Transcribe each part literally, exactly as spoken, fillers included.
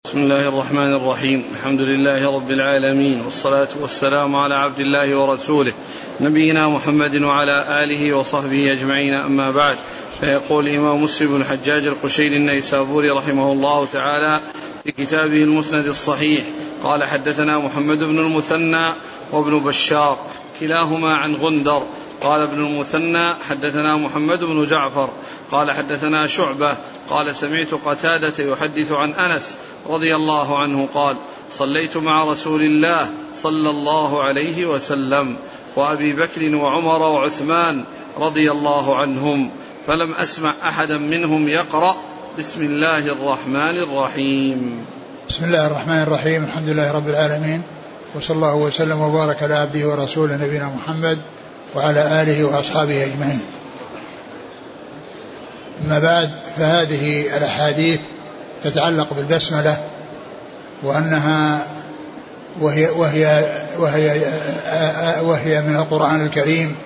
بسم الله الرحمن الرحيم. الحمد لله رب العالمين، والصلاة والسلام على عبد الله ورسوله نبينا محمد وعلى آله وصحبه أجمعين، أما بعد. فيقول الإمام مسلم بن الحجاج القشيري النيسابوري رحمه الله تعالى في كتابه المسند الصحيح قال: حدثنا محمد بن المثنى وابن بشار كلاهما عن غندر. قال ابن المثنى: حدثنا محمد بن جعفر قال: حدثنا شعبة قال: سمعت قتادة يحدث عن أنس رضي الله عنه قال: صليت مع رسول الله صلى الله عليه وسلم وأبي بكر وعمر وعثمان رضي الله عنهم، فلم أسمع أحدا منهم يقرأ بسم الله الرحمن الرحيم. بسم الله الرحمن الرحيم. الحمد لله رب العالمين، وصلى الله وسلم وبارك على عبده ورسوله نبينا محمد وعلى آله وأصحابه أجمعين. أما بعد، فهذه الأحاديث تتعلق بالبسملة، وأنها وهي, وهي, وهي, وهي من القرآن الكريم،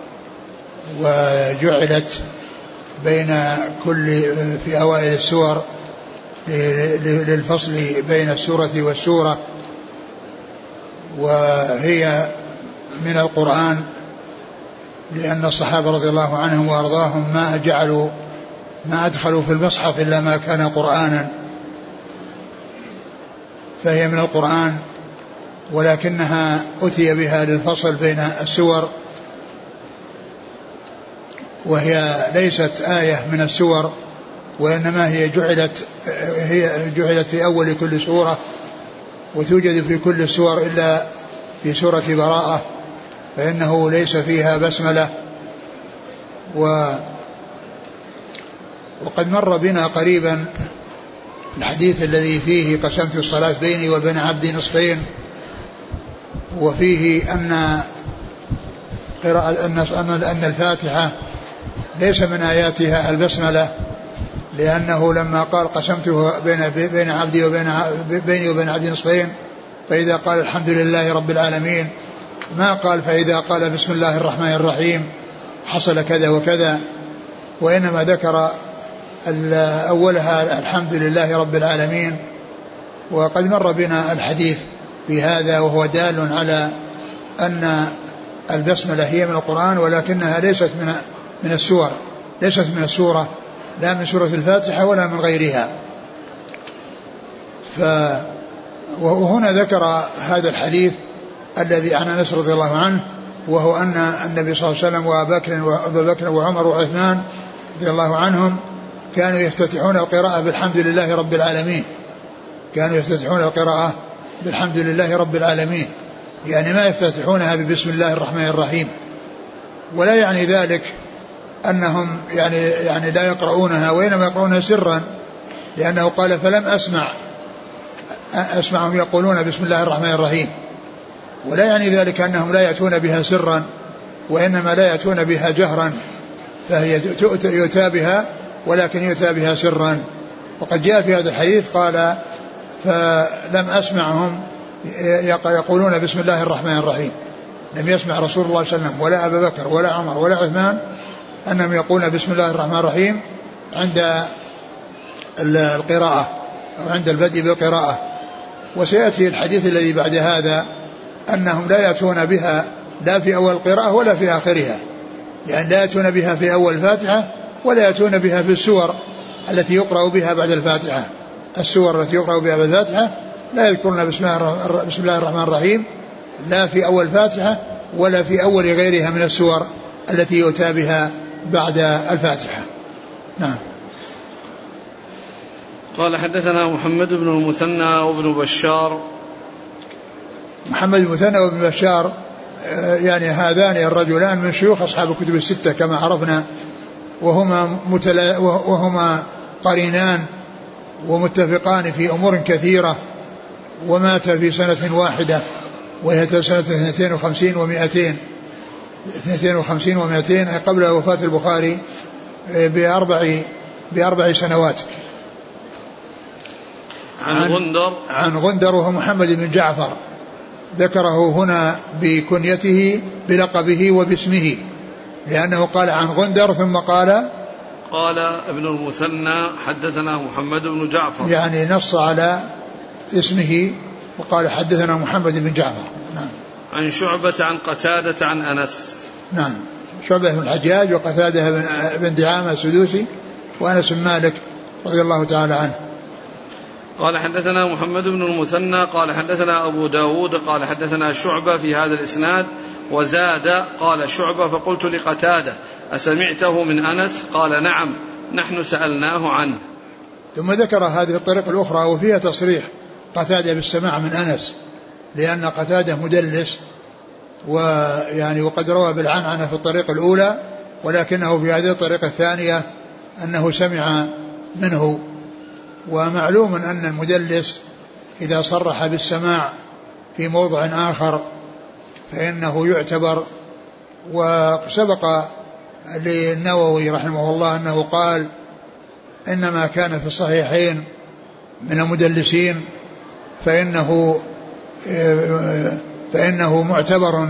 وجعلت بين كل في أوائل السور للفصل بين السورة والسورة، وهي من القرآن لأن الصحابة رضي الله عنهم وأرضاهم ما جعلوا ما أدخلوا في المصحف إلا ما كان قرآنا، فهي من القرآن، ولكنها أتي بها للفصل بين السور، وهي ليست آية من السور، وإنما هي جعلت هي جعلت في أول كل سورة، وتوجد في كل السور إلا في سورة براءة، فإنه ليس فيها بسملة. و وقد مر بنا قريبا الحديث الذي فيه: قسمت الصلاة بيني وبين عبدي نصفين، وفيه أن قراءة أن الفاتحة ليس من آياتها البسملة، لأنه لما قال: قسمته بين بين عبدي وبين بيني وبين عبدي نصفين، فإذا قال الحمد لله رب العالمين ما قال فإذا قال بسم الله الرحمن الرحيم حصل كذا وكذا، وإنما ذكر أولها الحمد لله رب العالمين. وقد مر بنا الحديث في هذا، وهو دال على أن البسملة هي من القرآن، ولكنها ليست من من السور، ليست من السورة، لا من سورة الفاتحة ولا من غيرها. ف وهنا ذكر هذا الحديث الذي عن أنس رضي الله عنه، وهو أن النبي صلى الله عليه وسلم وأبا بكر وعمر وعثمان رضي الله عنهم كانوا يفتتحون القراءة بالحمد لله رب العالمين، كانوا يفتتحون القراءة بالحمد لله رب العالمين، يعني ما يفتتحونها ببسم الله الرحمن الرحيم. ولا يعني ذلك أنهم يعني يعني لا يقرؤونها، وإنما يقرؤونها سرا، لأنه قال: فلم أسمع أسمعهم يقولون بسم الله الرحمن الرحيم. ولا يعني ذلك أنهم لا يأتون بها سرا، وإنما لا يأتون بها جهرا، فهي يؤتى بها ولكن يؤتى بها سرا. وقد جاء في هذا الحديث قال: فلم أسمعهم يقولون بسم الله الرحمن الرحيم، لم يسمع رسول الله صلى الله عليه وسلم ولا أبا بكر ولا عمر ولا عثمان أنهم يقولون بسم الله الرحمن الرحيم عند القراءة أو عند البدء بالقراءة. وسيأتي الحديث الذي بعد هذا أنهم لا يأتون بها لا في أول القراءة ولا في آخرها، لأن لا يأتون بها في أول الفاتحة ولا يأتون بها في السور التي يقرأ بها بعد الفاتحة. السور التي يقرأ بها بعد الفاتحة لا يذكرون بسم الله الرحمن الرحيم لا في أول الفاتحة ولا في أول غيرها من السور التي يؤتى بها بعد الفاتحة. نعم. قال: حدثنا محمد بن المثنى وابن بشار. محمد بن المثنى وابن بشار يعني هذان الرجلان من شيوخ أصحاب الكتب الستة كما عرفنا، وهما, متلا وهما قرينان ومتفقان في أمور كثيرة، ومات في سنة واحدة وهي سنة اثنتين وخمسين ومائتين اثنتين وخمسين ومائتين قبل وفاة البخاري بأربع, بأربع سنوات. عن, عن غندر عن غندر وهو محمد بن جعفر، ذكره هنا بكنيته بلقبه وباسمه، لأنه قال عن غندر ثم قال قال ابن المثنى حدثنا محمد بن جعفر، يعني نص على اسمه وقال حدثنا محمد بن جعفر. نعم. عن شعبة عن قتادة عن أنس. نعم. شعبة بن الحجاج وقتادة بن دعامة السدوسي وأنس بن مالك رضي الله تعالى عنه. قال حدثنا محمد بن المثنى قال حدثنا أبو داود قال حدثنا شعبة في هذا الإسناد وزاد قال شعبة فقلت لقتادة أسمعته من أنس قال نعم نحن سألناه عنه. ثم ذكر هذه الطريقة الأخرى وفيها تصريح قتادة بالسماع من أنس لأن قتادة مدلس ويعني وقد روى بالعنعنة في الطريقة الأولى ولكنه في هذه الطريقة الثانية أنه سمع منه. ومعلوم أن المدلس إذا صرح بالسماع في موضع آخر فإنه يعتبر. وسبق للنووي رحمه الله أنه قال إنما كان في الصحيحين من المدلسين فإنه فإنه معتبر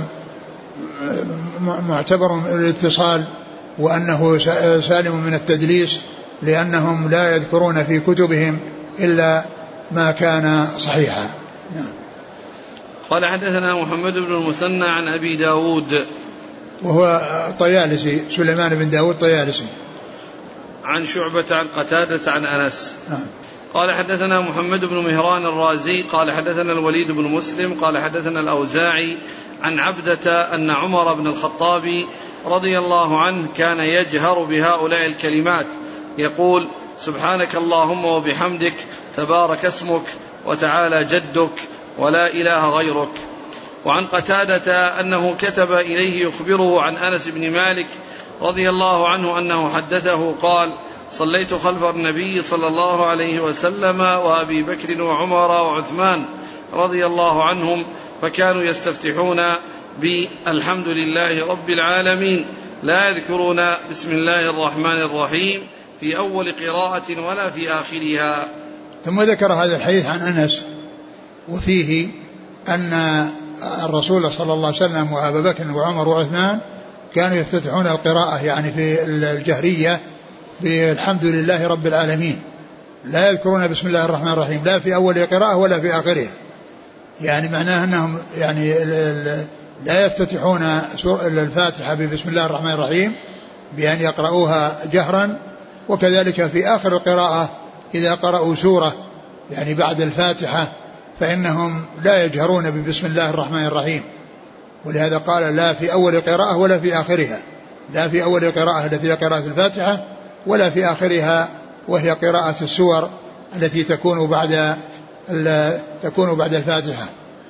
معتبر الاتصال وأنه سالم من التدليس لأنهم لا يذكرون في كتبهم إلا ما كان صحيحا. نعم. قال حدثنا محمد بن المثنى عن أبي داود وهو طيالسي سليمان بن داود طيالسي عن شعبة عن قتادة عن أنس. نعم. قال حدثنا محمد بن مهران الرازي قال حدثنا الوليد بن مسلم قال حدثنا الأوزاعي عن عبدة أن عمر بن الخطاب رضي الله عنه كان يجهر بهؤلاء الكلمات يقول سبحانك اللهم وبحمدك تبارك اسمك وتعالى جدك ولا إله غيرك. وعن قتادة أنه كتب إليه يخبره عن أنس بن مالك رضي الله عنه أنه حدثه قال صليت خلف النبي صلى الله عليه وسلم وأبي بكر وعمر وعثمان رضي الله عنهم فكانوا يستفتحون بالحمد لله رب العالمين لا يذكرون بسم الله الرحمن الرحيم في أول قراءة ولا في آخرها. ثم ذكر هذا الحديث عن أنس وفيه أن الرسول صلى الله عليه وسلم وأبا بكر وعمر وعثمان كانوا يفتتحون القراءة يعني في الجهرية بالحمد لله رب العالمين لا يذكرون بسم الله الرحمن الرحيم لا في أول قراءة ولا في آخرها. يعني معناه أنهم يعني لا يفتتحون الفاتحة ببسم الله الرحمن الرحيم بأن يقرؤوها جهرا وكذلك في آخر القراءة إذا قرأوا سورة يعني بعد الفاتحة فإنهم لا يجهرون ببسم الله الرحمن الرحيم. ولهذا قال لا في أول قراءة ولا في آخرها لا في أول قراءة التي هي قراءة الفاتحة ولا في آخرها وهي قراءة السور التي تكون بعد تكون بعد الفاتحة.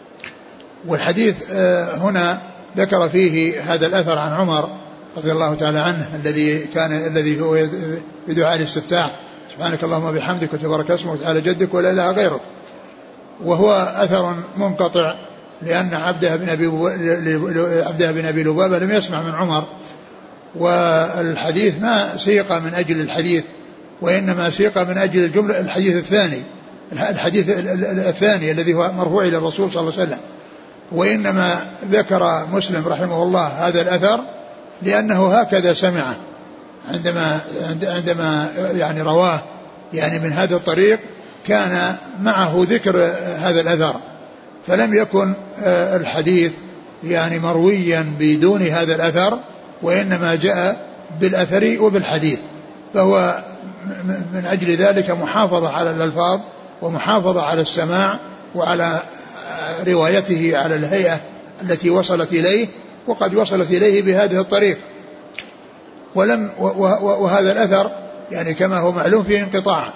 والحديث هنا ذكر فيه هذا الأثر عن عمر رضي الله تعالى عنه الذي كان الذي هو بدعاء الاستفتاح سبحانك اللهم وبحمدك وتبارك اسمك وتعالى جدك ولا إله غيرك. وهو أثر منقطع لأن عبده بن أبي عبده بن أبي لبابة لم يسمع من عمر والحديث ما سيق من أجل الحديث وإنما سيق من أجل الجملة الحديث الثاني الحديث الثاني الذي هو مرفوع إلى الرسول صلى الله عليه وسلم. وإنما ذكر مسلم رحمه الله هذا الأثر لأنه هكذا سمعه عندما عندما يعني رواه يعني من هذا الطريق كان معه ذكر هذا الأثر فلم يكن الحديث يعني مرويا بدون هذا الأثر وإنما جاء بالأثر وبالحديث. فهو من أجل ذلك محافظة على الألفاظ ومحافظة على السماع وعلى روايته على الهيئة التي وصلت إليه وقد وصلت إليه بهذه الطريق. ولم وهذا الأثر يعني كما هو معلوم فيه انقطاع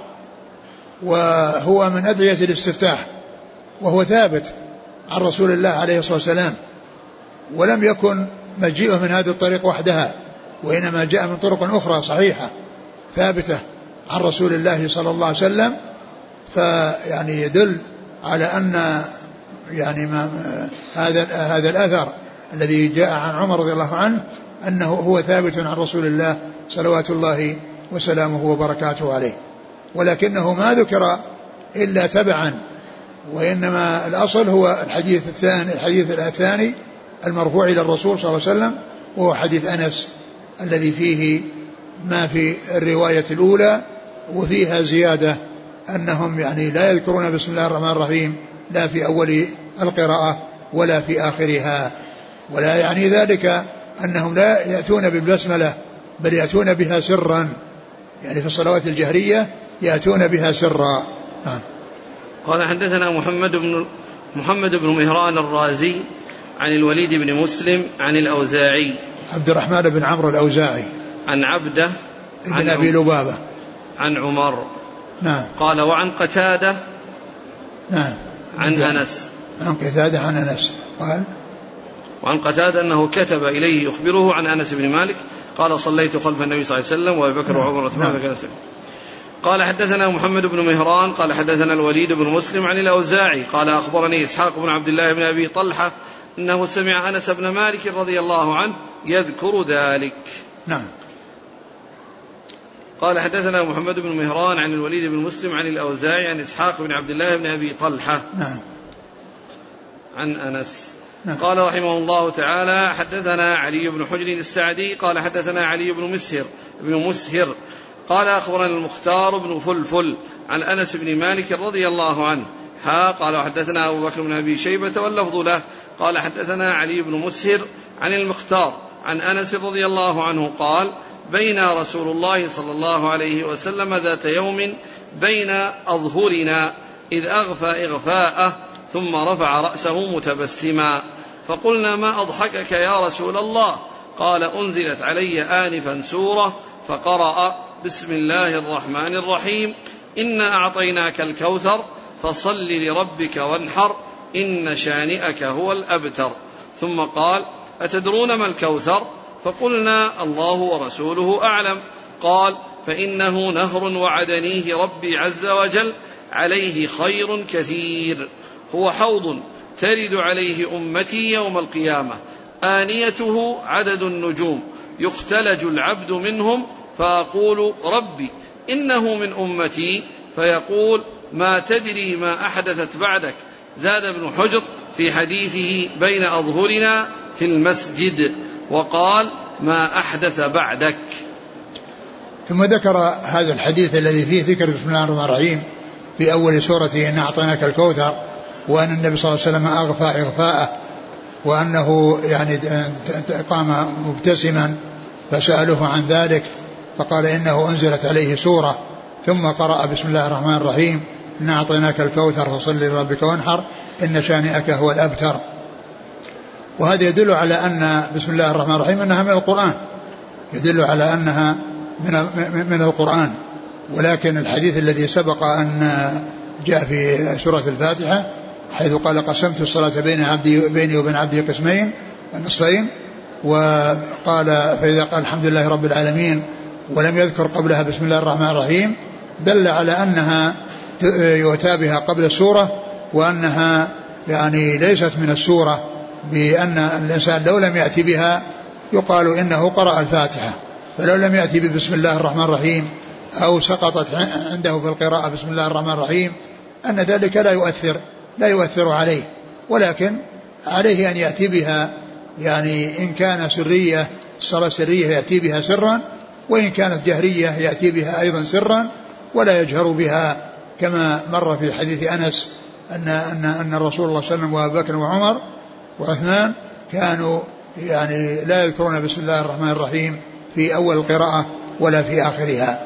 وهو من أدعية الاستفتاح وهو ثابت عن رسول الله عليه الصلاة والسلام ولم يكن مجيئه من هذه الطريق وحدها وإنما جاء من طرق أخرى صحيحة ثابتة عن رسول الله صلى الله عليه وسلم. فيعني يدل على أن يعني ما هذا هذا الأثر الذي جاء عن عمر رضي الله عنه أنه هو ثابت عن رسول الله صلوات الله وسلامه وبركاته عليه ولكنه ما ذكر إلا تبعا وإنما الأصل هو الحديث الثاني الحديث الثاني المرفوع إلى الرسول صلى الله عليه وسلم وهو حديث أنس الذي فيه ما في الرواية الأولى وفيها زيادة أنهم يعني لا يذكرون بسم الله الرحمن الرحيم لا في أول القراءة ولا في آخرها، ولا يعني ذلك أنهم لا يأتون بالبسملة بل يأتون بها سرا، يعني في الصلوات الجهرية يأتون بها سرا. آه. قال حدثنا محمد بن محمد بن مهران الرازي عن الوليد بن مسلم عن الأوزاعي عبد الرحمن بن عمرو الأوزاعي عن عبده عن أبي لبابة عن عمر. نعم. قال وعن قتادة نعم عن أنس عن قتادة عن أنس قال وعن قتادة أنه كتب إليه يخبره عن أنس بن مالك قال صليت خلف النبي صلى الله عليه وسلم وأبي بكر وعمر وعثمان. نعم. قال حدثنا محمد بن مهران قال حدثنا الوليد بن مسلم عن الأوزاعي قال أخبرني إسحاق بن عبد الله بن أبي طلحة أنه سمع أنس بن مالك رضي الله عنه يذكر ذلك. نعم. قال حدثنا محمد بن مهران عن الوليد بن مسلم عن الأوزاعي عن إسحاق بن عبد الله بن أبي طلحة. نعم. عن أنس. نعم. قال رحمه الله تعالى حدثنا علي بن حجر السعدي قال حدثنا علي بن مسهر بن مسهر قال أخبرنا المختار بن فلفل عن أنس بن مالك رضي الله عنه ها قال حدثنا أبو بكر بن أبي شيبة واللفظ له قال حدثنا علي بن مسهر عن المختار عن أنس رضي الله عنه قال بين رسول الله صلى الله عليه وسلم ذات يوم بين أظهرنا إذ أغفى إغفاءه ثم رفع رأسه متبسما فقلنا ما أضحكك يا رسول الله؟ قال أنزلت علي آنفا سورة فقرأ بسم الله الرحمن الرحيم إنا أعطيناك الكوثر فصل لربك وانحر إن شانئك هو الأبتر ثم قال أتدرون ما الكوثر؟ فقلنا الله ورسوله أعلم قال فإنه نهر وعدنيه ربي عز وجل عليه خير كثير هو حوض ترد عليه أمتي يوم القيامة آنيته عدد النجوم يختلج العبد منهم فأقول ربي إنه من أمتي فيقول ما تدري ما أحدثت بعدك. زاد ابن حجر في حديثه بين أظهرنا في المسجد وقال ما أحدث بعدك. ثم ذكر هذا الحديث الذي فيه ذكر بسم الله الرحمن الرحيم في أول سورة إن أعطيناك الكوثر وأن النبي صلى الله عليه وسلم أغفى إغفاءه وأنه يعني قام مبتسما فسألوه عن ذلك فقال إنه أنزلت عليه سورة ثم قرأ بسم الله الرحمن الرحيم إن أعطيناك الكوثر فصل لربك وانحر إن شانئك هو الأبتر. وهذا يدل على أن بسم الله الرحمن الرحيم أنها من القرآن يدل على أنها من من القرآن. ولكن الحديث الذي سبق أن جاء في سورة الفاتحة حيث قال قسمت الصلاة بين عبدي بيني وبين عبدي قسمين نصفين وقال فإذا قال الحمد لله رب العالمين ولم يذكر قبلها بسم الله الرحمن الرحيم دل على أنها يؤتى بها قبل السورة وأنها يعني ليست من السورة بأن الإنسان لو لم يأتي بها يقال إنه قرأ الفاتحة فلو لم يأتي بسم الله الرحمن الرحيم أو سقطت عنده في القراءة بسم الله الرحمن الرحيم أن ذلك لا يؤثر لا يؤثر عليه ولكن عليه أن يأتي بها يعني إن كان سرية الصلاة سرية يأتي بها سرا وإن كانت جهرية يأتي بها أيضا سرا ولا يجهر بها كما مر في حديث أنس أن, أن, أن الرسول الله صلى الله عليه وسلم وأبو بكر وعمر وعثمان كانوا يعني لا يذكرون بسم الله الرحمن الرحيم في أول القراءة ولا في آخرها.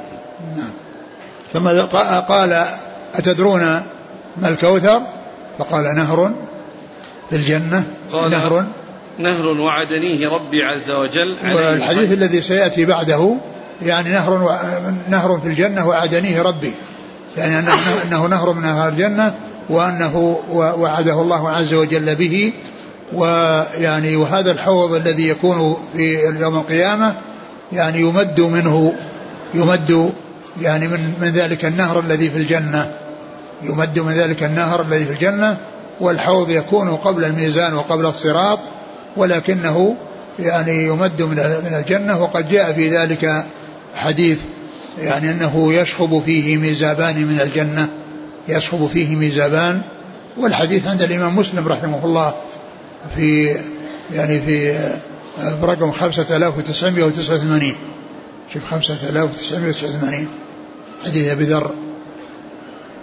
ثم قال أتدرون ما الكوثر؟ فقال نهر في الجنة نهر نهر وعدنيه ربي عز وجل. والحديث الذي سيأتي بعده يعني نهر و... نهر في الجنة وعدنيه ربي يعني أنه, أنه نهر من أهل الجنة وأنه وعده الله عز وجل به ويعني وهذا الحوض الذي يكون في يوم القيامة يعني يمد منه يمد يعني من, من ذلك النهر الذي في الجنة يمد من ذلك النهر الذي في الجنة والحوض يكون قبل الميزان وقبل الصراط ولكنه يعني يمد من الجنة وقد جاء في ذلك حديث يعني أنه يشخب فيه ميزابان من الجنة يشخب فيه ميزابان والحديث عند الإمام مسلم رحمه الله في يعني في رقم خمسة آلاف وتسعمائة وتسعة وثمانين شوف خمسة آلاف وتسعمائة وتسعة وثمانين حديث أبي ذر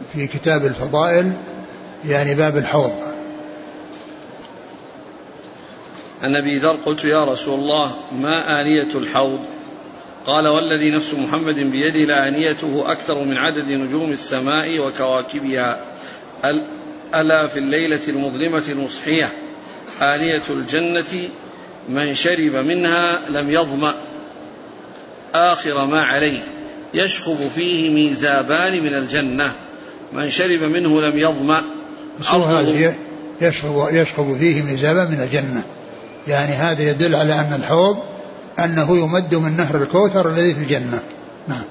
في كتاب الفضائل يعني باب الحوض. عن أبي ذر قلت يا رسول الله ما آنية الحوض؟ قال والذي نفس محمد بيده لآنيته أكثر من عدد نجوم السماء وكواكبها ألا في الليلة المظلمة المصحية آنية الجنة من شرب منها لم يظمأ آخر ما عليه يشخب فيه ميزابان من الجنة من شرب منه لم يظمأ. هذه يشخب, يشخب فيه ميزابان من الجنة، يعني هذا يدل على أن الحوض أنه يمد من نهر الكوثر الذي في الجنة. نعم.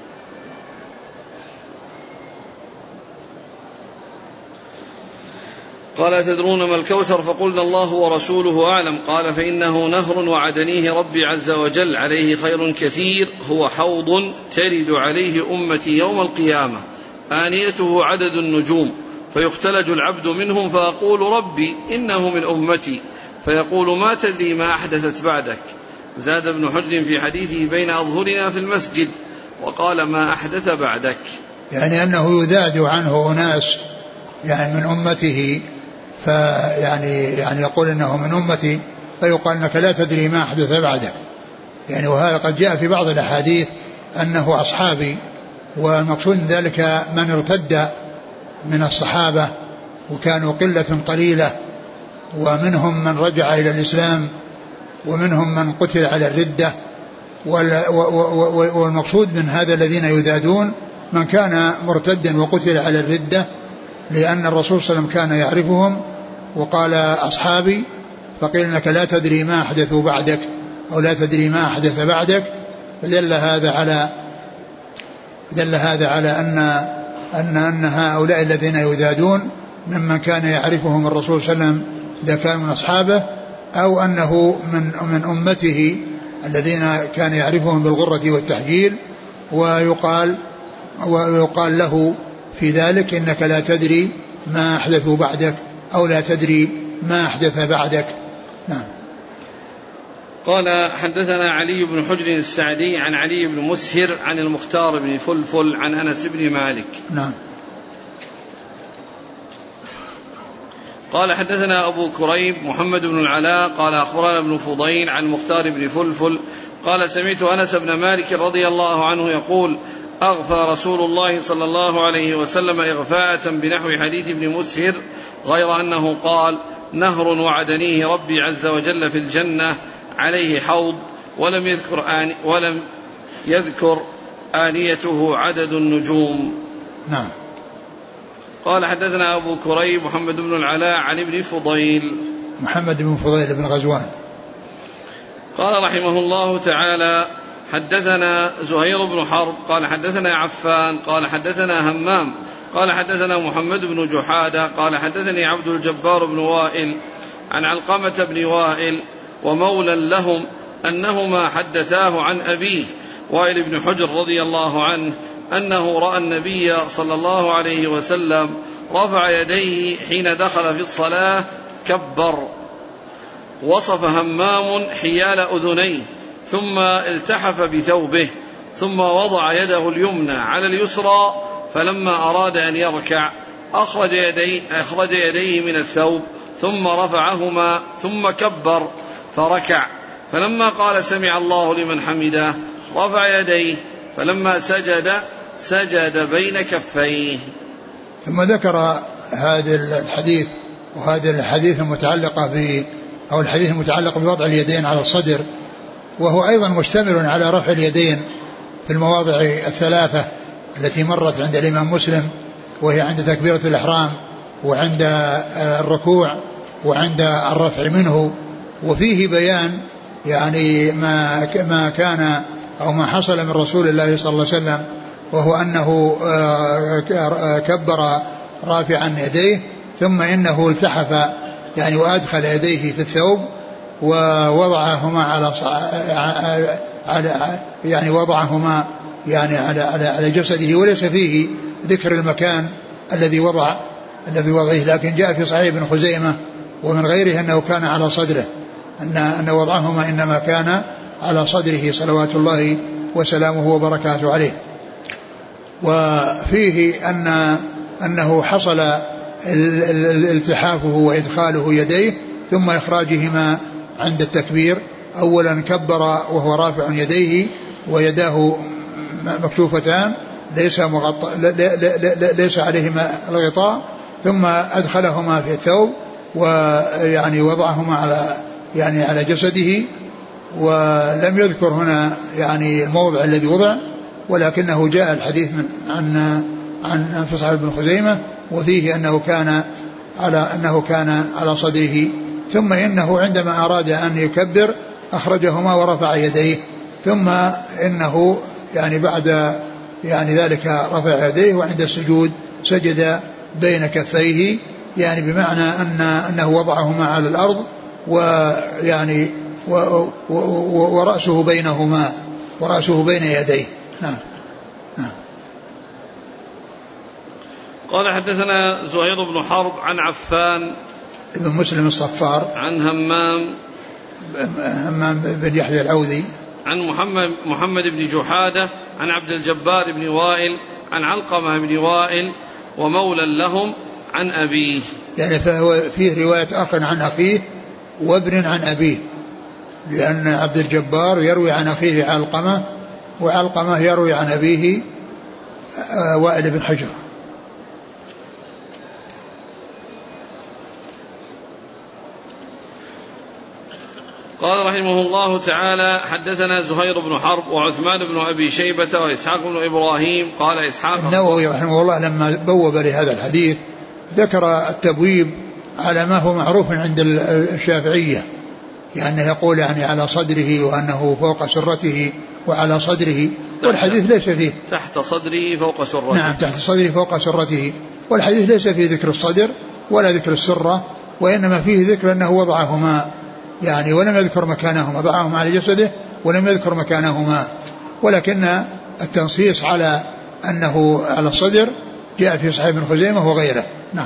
قال تدرون ما الكوثر؟ فقلنا الله ورسوله أعلم. قال فإنه نهر وعدنيه ربي عز وجل عليه خير كثير هو حوض ترد عليه أمتي يوم القيامة آنيته عدد النجوم فيختلج العبد منهم فأقول ربي إنه من أمتي فيقول ما تدري ما أحدثت بعدك. زاد ابن حجر في حديثه بين أظهرنا في المسجد وقال ما أحدث بعدك، يعني أنه يذاد عنه أناس يعني من أمته فيعني يعني يقول إنه من أمتي فيقال أنك لا تدري ما أحدث بعدك، يعني وهذا قد جاء في بعض الأحاديث أنه أصحابي، والمقصود من ذلك من ارتد من الصحابة وكانوا قلة قليلة، ومنهم من رجع إلى الإسلام ومنهم من قتل على الردة، والمقصود من هذا الذين يذادون من كان مرتدا وقتل على الردة، لأن الرسول صلى الله عليه وسلم كان يعرفهم وقال أصحابي، فقيل إنك لا تدري ما أحدثوا بعدك أو لا تدري ما أحدث بعدك، فدل هذا على دل هذا على أن أن أن هؤلاء الذين يذادون ممن كان يعرفهم الرسول صلى الله عليه وسلم إذا كان من أصحابه أو أنه من من أمته الذين كان يعرفهم بالغرة والتحجيل، ويقال ويقال له في ذلك إنك لا تدري ما أحدثوا بعدك أو لا تدري ما أحدث بعدك. نعم. قال حدثنا علي بن حجر السعدي عن علي بن مسهر عن المختار بن فلفل عن أنس بن مالك. نعم. قال حدثنا أبو كريب محمد بن العلاء قال أخبرنا ابن فضيل عن المختار بن فلفل قال سمعت أنس بن مالك رضي الله عنه يقول أغفى رسول الله صلى الله عليه وسلم إغفاءة بنحو حديث ابن مسهر غير أنه قال نهر وعدنيه ربي عز وجل في الجنة عليه حوض ولم يذكر, آن ولم يذكر آنيته عدد النجوم. نعم. قال حدثنا أبو كريب محمد بن العلاء عن ابن فضيل محمد بن فضيل بن غزوان قال رحمه الله تعالى حدثنا زهير بن حرب قال حدثنا عفان قال حدثنا همام قال حدثنا محمد بن جحادة قال حدثني عبد الجبار بن وائل عن علقمة بن وائل ومولى لهم أنهما حدثاه عن أبيه وائل بن حجر رضي الله عنه أنه رأى النبي صلى الله عليه وسلم رفع يديه حين دخل في الصلاة كبر. وصف همام حيال أذنيه ثم التحف بثوبه ثم وضع يده اليمنى على اليسرى فلما أراد أن يركع أخرج يديه, أخرج يديه من الثوب ثم رفعهما ثم كبر فركع فلما قال سمع الله لمن حمده رفع يديه فلما سجد سجد بين كفيه. ثم ذكر هذا الحديث وهذه الحديث المتعلقة ب أو الحديث المتعلق بوضع اليدين على الصدر، وهو أيضا مشتمل على رفع اليدين في المواضع الثلاثة التي مرت عند الإمام مسلم، وهي عند تكبيرة الإحرام وعند الركوع وعند الرفع منه، وفيه بيان يعني ما ما كان أو ما حصل من رسول الله صلى الله عليه وسلم، وهو أنه كبر رافعا يديه ثم إنه التحف يعني وأدخل يديه في الثوب ووضعهما على على يعني وضعهما يعني على على على جسده، وليس فيه ذكر المكان الذي وضع الذي وضعه، لكن جاء في صحيح ابن خزيمة ومن غيره أنه كان على صدره، أن أن وضعهما إنما كان على صدره صلوات الله وسلامه وبركاته عليه. وفيه أن أنه حصل التحافه وإدخاله يديه ثم إخراجهما عند التكبير. أولا كبر وهو رافع يديه ويداه مكشوفتان ليس, مغط... ليس عليهما الغطاء، ثم أدخلهما في الثوب ويعني وضعهما على يعني على جسده، ولم يذكر هنا يعني الموضع الذي وضع، ولكنه جاء الحديث من عن عن في صحيح ابن خزيمة وفيه أنه كان على أنه كان على صدره، ثم إنه عندما أراد أن يكبر أخرجهما ورفع يديه، ثم إنه يعني بعد يعني ذلك رفع يديه، وعند السجود سجد بين كفيه، يعني بمعنى أن أنه وضعهما على الأرض ويعني ورأسه بينهما ورأسه بين يديه. نعم. نعم. قال حدثنا زهير بن حرب عن عفان ابن مسلم الصفار عن همام همام بن يحيى العوذي عن محمد محمد بن جحادة عن عبد الجبار بن وائل عن علقمة بن وائل ومولى لهم عن أبيه، يعني فهو فيه رواية أخ عن أخيه وابن عن أبيه، لأن عبد الجبار يروي عن أخيه علقمة، وعلقمة يروي عن أبيه وائل بن حجر. قال رحمه الله تعالى حدثنا زهير بن حرب وعثمان بن أبي شيبة وإسحاق بن إبراهيم. قال إسحاق النووي رحمه الله لما بوب لهذا الحديث ذكر التبويب على ما هو معروف عند الشافعية، يعني يقول يعني على صدره وأنه فوق سرته وعلى صدره، والحديث ليس فيه تحت صدره فوق سرته. نعم تحت صدره فوق سرته، والحديث ليس فيه ذكر الصدر ولا ذكر السرة، وإنما فيه ذكر أنه وضعهما يعني ولم يذكر مكانهما، ضعهما على جسده ولم يذكر مكانهما، ولكن التنصيص على أنه على الصدر جاء في صحيح ابن خزيمة وغيره. نعم.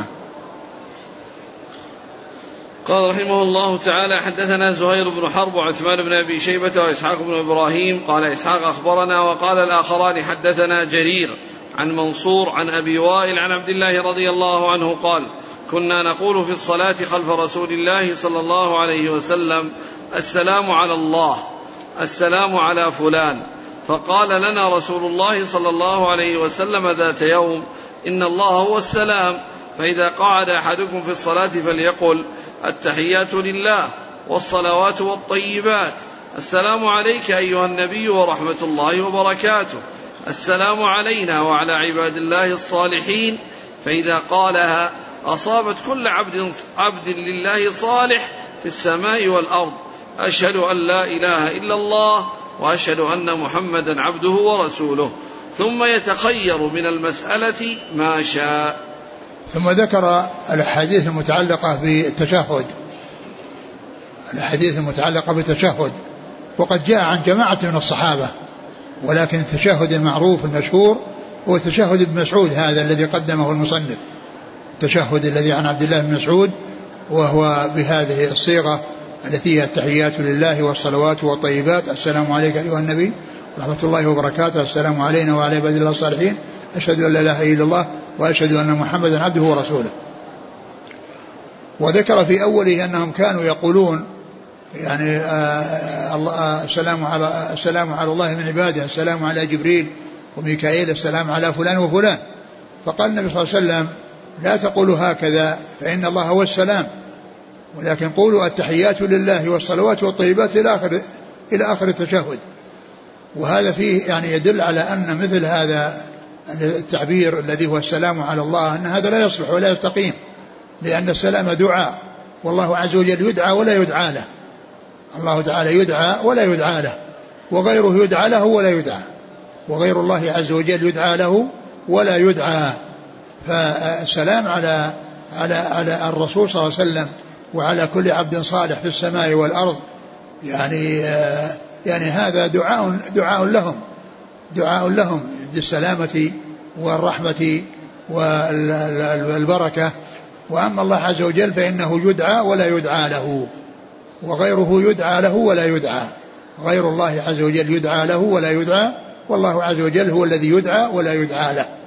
قال رحمه الله تعالى حدثنا زهير بن حرب وعثمان بن أبي شيبة وإسحاق بن إبراهيم. قال إسحاق أخبرنا، وقال الآخران حدثنا جرير عن منصور عن أبي وائل عن عبد الله رضي الله عنه قال كنا نقول في الصلاة خلف رسول الله صلى الله عليه وسلم السلام على الله السلام على فلان، فقال لنا رسول الله صلى الله عليه وسلم ذات يوم إن الله هو السلام، فإذا قعد أحدكم في الصلاة فليقل التحيات لله والصلوات والطيبات السلام عليك أيها النبي ورحمة الله وبركاته، السلام علينا وعلى عباد الله الصالحين، فإذا قالها أصابت كل عبد, عبد لله صالح في السماء والأرض، أشهد أن لا إله إلا الله وأشهد أن محمدا عبده ورسوله، ثم يتخير من المسألة ما شاء. ثم ذكر الأحاديث المتعلقة بالتشهد، الأحاديث المتعلقة بالتشهد، وقد جاء عن جماعة من الصحابة، ولكن التشهد المعروف المشهور هو تشهد ابن مسعود هذا الذي قدمه المصنف، التشهد الذي عن عبد الله بن مسعود، وهو بهذه الصيغة التي هي التحيات لله والصلوات والطيبات السلام عليك أيها النبي ورحمة الله وبركاته، السلام علينا وعلى عباد الله الصالحين، أشهد أن لا إله إلا الله وأشهد أن محمدا عبده ورسوله. وذكر في أوله أنهم كانوا يقولون يعني آه السلام على السلام على الله من عباده، السلام على جبريل وميكائيل، السلام على فلان وفلان، فقال النبي صلى الله عليه وسلم لا تقولوا هكذا فإن الله هو السلام، ولكن قولوا التحيات لله والصلوات والطيبات إلى آخر إلى آخر التشهد. وهذا فيه يعني يدل على أن مثل هذا التعبير الذي هو السلام على الله أن هذا لا يصلح ولا يستقيم، لأن السلام دعاء، والله عز وجل يدعى ولا يدعى له، الله تعالى يدعى ولا يدعى له، وغيره يدعى له ولا يدعى، وغير الله عز وجل يدعى له ولا يدعى. فالسلام على على على الرسول صلى الله عليه وسلم وعلى كل عبد صالح في السماء والأرض، يعني يعني هذا دعاء دعاء لهم دعاء لهم بالسلامة والرحمة والبركة. وأما الله عز وجل فإنه يدعى ولا يدعى له، وغيره يدعى له ولا يدعى، غير الله عز وجل يدعى له ولا يدعى، والله عز وجل هو الذي يدعى ولا يدعى له.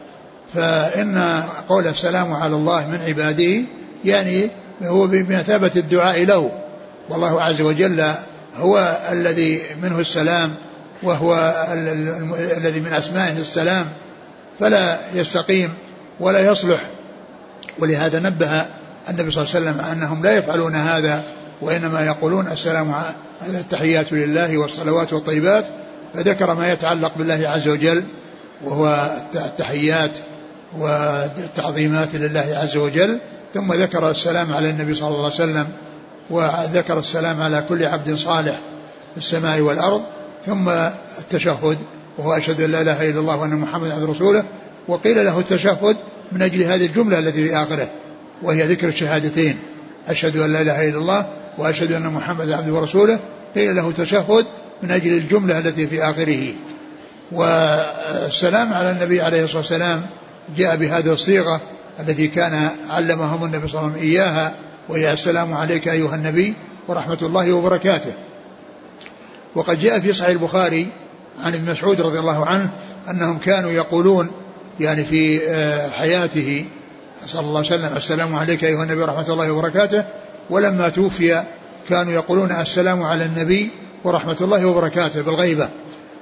فإن قول السلام على الله من عباده يعني هو بمثابة الدعاء له، والله عز وجل هو الذي منه السلام، وهو الذي من أسمائه السلام، فلا يستقيم ولا يصلح. ولهذا نبه النبي صلى الله عليه وسلم أنهم لا يفعلون هذا، وإنما يقولون السلام على التحيات لله والصلوات والطيبات، فذكر ما يتعلق بالله عز وجل وهو التحيات والتعظيمات لله عز وجل، ثم ذكر السلام على النبي صلى الله عليه وسلم، وذكر السلام على كل عبد صالح في السماء والأرض، ثم التشهد وهو أشهد أن لا إله إلا الله وأن محمد عبد رسوله. وقيل له التشهد من أجل هذه الجملة التي في آخره وهي ذكر الشهادتين، أشهد أن لا إله إلا الله وأشهد أن محمد عبده ورسوله، قيل له تشهد من أجل الجملة التي في آخره. والسلام على النبي عليه الصلاة والسلام جاء بهذه الصيغة التي كان علمهم النبي صلى الله عليه وسلم إياها، وهي السلام عليك أيها النبي ورحمة الله وبركاته. وقد جاء في صحيح البخاري عن ابن مسعود رضي الله عنه أنهم كانوا يقولون يعني في حياته صلى الله عليه وسلم السلام عليك أيها النبي ورحمة الله وبركاته، ولما توفي كانوا يقولون السلام على النبي ورحمة الله وبركاته بالغيبة.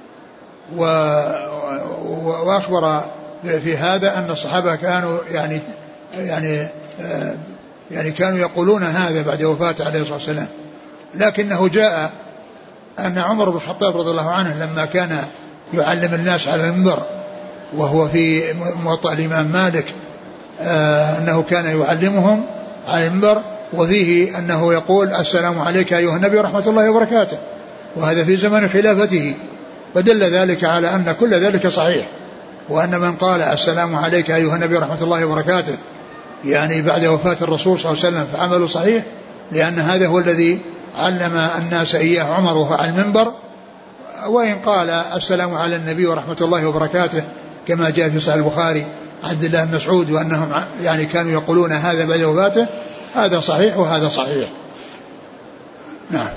وأخبر في هذا أن الصحابة كانوا يعني يعني يعني كانوا يقولون هذا بعد وفاته عليه الصلاة والسلام. لكنه جاء أن عمر بن الخطاب رضي الله عنه لما كان يعلم الناس على المنبر، وهو في موطأ الإمام مالك أنه كان يعلمهم على المنبر، وفيه أنه يقول السلام عليك أيها النبي ورحمة الله وبركاته، وهذا في زمن خلافته، فدل ذلك على أن كل ذلك صحيح، وأن من قال السلام عليك أيها النبي ورحمة الله وبركاته يعني بعد وفاة الرسول صلى الله عليه وسلم فعمله صحيح، لأن هذا هو الذي علم الناس إياه عمر وهو على المنبر. وإن قال السلام على النبي ورحمة الله وبركاته كما جاء في صحيح البخاري عن عبد الله بن مسعود وأنهم يعني كانوا يقولون هذا بعد وفاته، هذا صحيح وهذا صحيح. نعم.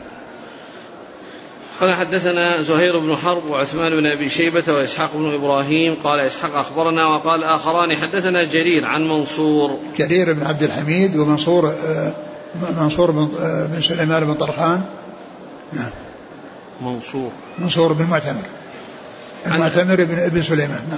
قال حدثنا زهير بن حرب وعثمان بن أبي شيبة وإسحاق بن إبراهيم قال إسحاق أخبرنا، وقال آخران حدثنا جرير عن منصور جرير بن عبد الحميد ومنصور منصور بن سليمان بن طرخان. نعم. منصور منصور بن معتمر المعتمر بن ابن سليمان. نعم.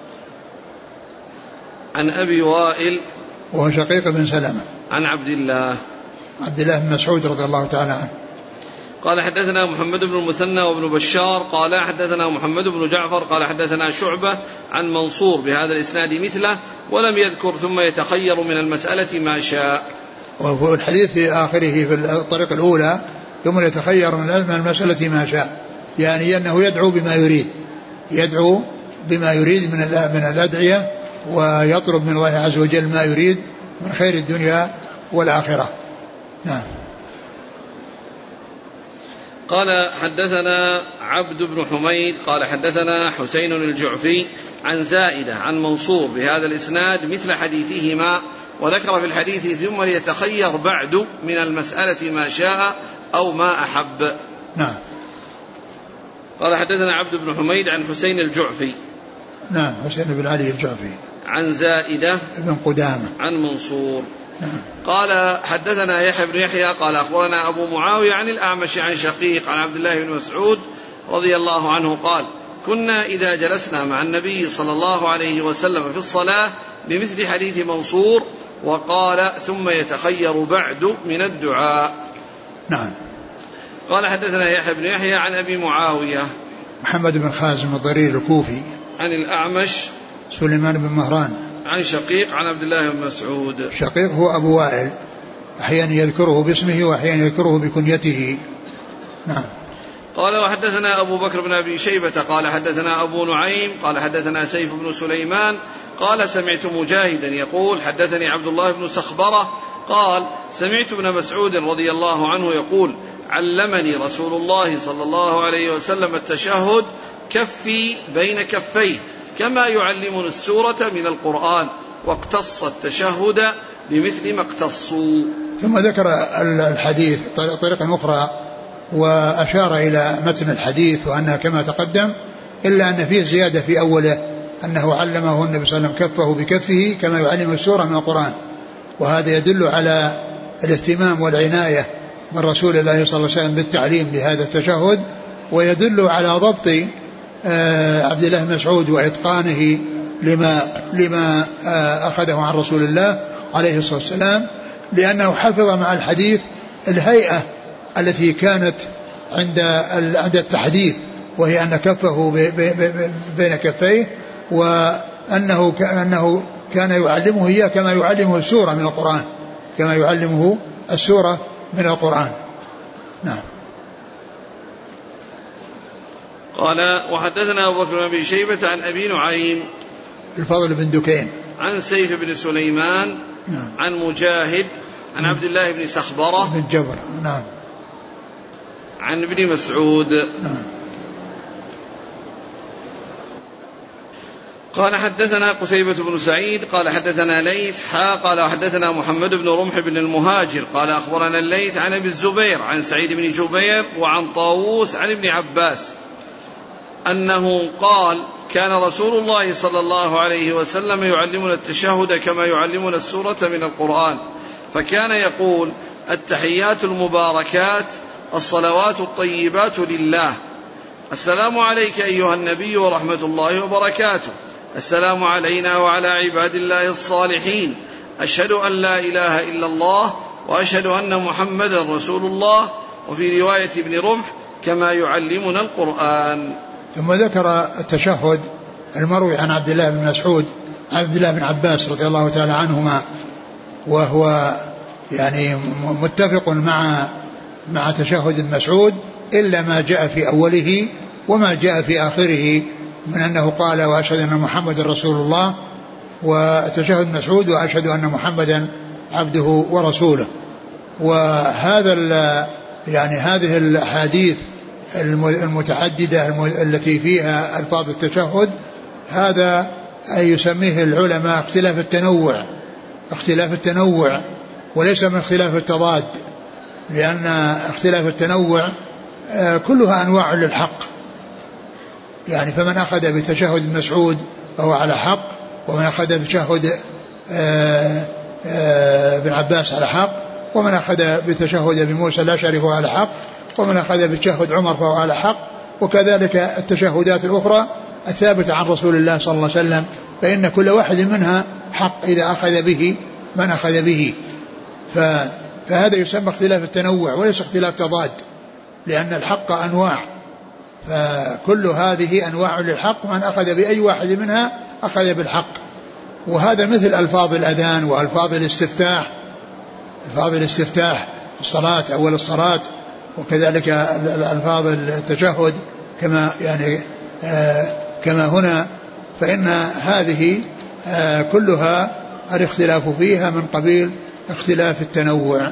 عن أبي وائل وهو شقيق بن سلمة عن عبد الله عبد الله بن مسعود رضي الله تعالى عنه قال حدثنا محمد بن المثنى وابن بشار قال حدثنا محمد بن جعفر قال حدثنا شعبة عن منصور بهذا الإسناد مثله ولم يذكر ثم يتخير من المسألة ما شاء. وهو الحديث في آخره في الطريق الأولى ثم يتخير من المسألة ما شاء، يعني أنه يدعو بما يريد يدعو بما يريد من من الأدعية، ويطلب من الله عز وجل ما يريد من خير الدنيا والآخرة. نعم. قال حدثنا عبد بن حميد قال حدثنا حسين الجعفي عن زائدة عن منصور بهذا الإسناد مثل حديثهما، وذكر في الحديث ثم ليتخير بعد من المسألة ما شاء أو ما أحب. نعم. قال حدثنا عبد بن حميد عن حسين الجعفي. نعم. حسين بن علي الجعفي. عن زائدة ابن قدامة عن منصور. نعم. قال حدثنا يحيى بن يحيى قال أخبرنا أبو معاوية عن الأعمش عن شقيق عن عبد الله بن مسعود رضي الله عنه قال كنا إذا جلسنا مع النبي صلى الله عليه وسلم في الصلاة بمثل حديث منصور، وقال ثم يتخير بعد من الدعاء. نعم. قال حدثنا يحيى بن يحيى عن أبي معاوية محمد بن خازم الضرير الكوفي عن الأعمش سليمان بن مهران عن شقيق عن عبد الله بن مسعود. شقيق هو أبو وائل، أحيانا يذكره باسمه وأحيانا يذكره بكنيته. نعم. قال وحدثنا أبو بكر بن أبي شيبة قال حدثنا أبو نعيم قال حدثنا سيف بن سليمان قال سمعت مجاهدا يقول حدثني عبد الله بن سخبرة قال سمعت ابن مسعود رضي الله عنه يقول علمني رسول الله صلى الله عليه وسلم التشهد كفي بين كفيه كما يعلمنا السورة من القرآن، واقتص التشهد بمثل ما اقتصوا. ثم ذكر الحديث طريقة أخرى وأشار إلى متن الحديث وأنها كما تقدم، إلا أن فيه زيادة في أوله أنه علمه النبي صلى الله عليه وسلم كفه بكفه كما يعلم السورة من القرآن. وهذا يدل على الاهتمام والعناية من رسول الله صلى الله عليه وسلم بالتعليم لهذا التشهد، ويدل على ضبط عبد الله بن مسعود وإتقانه لما, لما أخذه عن رسول الله عليه الصلاة والسلام، لأنه حفظ مع الحديث الهيئة التي كانت عند عند التحديث، وهي أن كفه بين كفيه، وأنه أنه كان يعلمه إياه كما يعلمه السورة من القرآن، كما يعلمه السورة من القرآن. نعم. قال وحدثنا أبو بكر بن شيبة عن أبي نعيم الفضل بن دكين عن سيف بن سليمان نعم. عن مجاهد عن عبد الله بن سخبرة بن جبر نعم عن ابن مسعود نعم. قال حدثنا قتيبة بن سعيد قال حدثنا ليث حا قال حدثنا محمد بن رمح بن المهاجر قال أخبرنا الليث عن أبي الزبير عن سعيد بن جبير وعن طاووس عن ابن عباس أنه قال كان رسول الله صلى الله عليه وسلم يعلمنا التشهد كما يعلمنا السورة من القرآن، فكان يقول التحيات المباركات الصلوات الطيبات لله، السلام عليك أيها النبي ورحمة الله وبركاته، السلام علينا وعلى عباد الله الصالحين، أشهد أن لا إله إلا الله وأشهد أن محمدا رسول الله، وفي رواية ابن رمح كما يعلمنا القرآن. ثم ذكر التشهد المروي عن عبد الله بن مسعود عبد الله بن عباس رضي الله تعالى عنهما، وهو يعني متفق مع مع تشهد ابن مسعود إلا ما جاء في أوله وما جاء في آخره من أنه قال وأشهد أن محمد رسول الله، وتشهد مسعود وأشهد أن محمدا عبده ورسوله. وهذا يعني هذه الأحاديث المتعددة التي فيها ألفاظ التشهد هذا يسميه العلماء اختلاف التنوع، اختلاف التنوع وليس من اختلاف التضاد، لأن اختلاف التنوع كلها أنواع للحق، يعني فمن أخذ بتشهد المسعود فهو على حق، ومن أخذ بتشهد ابن عباس على حق، ومن أخذ بتشهد ابن موسى الأشعري فهو على حق، ومن أخذ بتشهد عمر فهو على حق، وكذلك التشهدات الأخرى الثابتة عن رسول الله صلى الله عليه وسلم، فإن كل واحد منها حق إذا أخذ به من أخذ به. فهذا يسمى اختلاف التنوع وليس اختلاف تضاد، لأن الحق أنواع، فكل هذه أنواع للحق، من أخذ بأي واحد منها أخذ بالحق. وهذا مثل ألفاظ الأذان وألفاظ الاستفتاح، ألفاظ الاستفتاح الصلاة أول الصلاة، وكذلك ألفاظ التشهد كما يعني آه كما هنا، فإن هذه آه كلها الاختلاف فيها من قبيل اختلاف التنوع.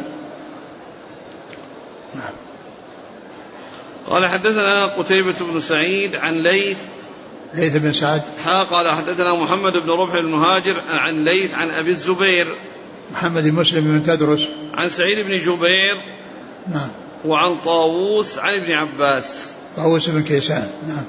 قال حدثنا قتيبة بن سعيد عن ليث ليث بن سعد حا قال حدثنا محمد بن رمح المهاجر عن ليث عن أبي الزبير محمد بن مسلم بن تدرس عن سعيد بن جبير نعم وعن طاووس عن ابن عباس طاووس بن كيسان نعم.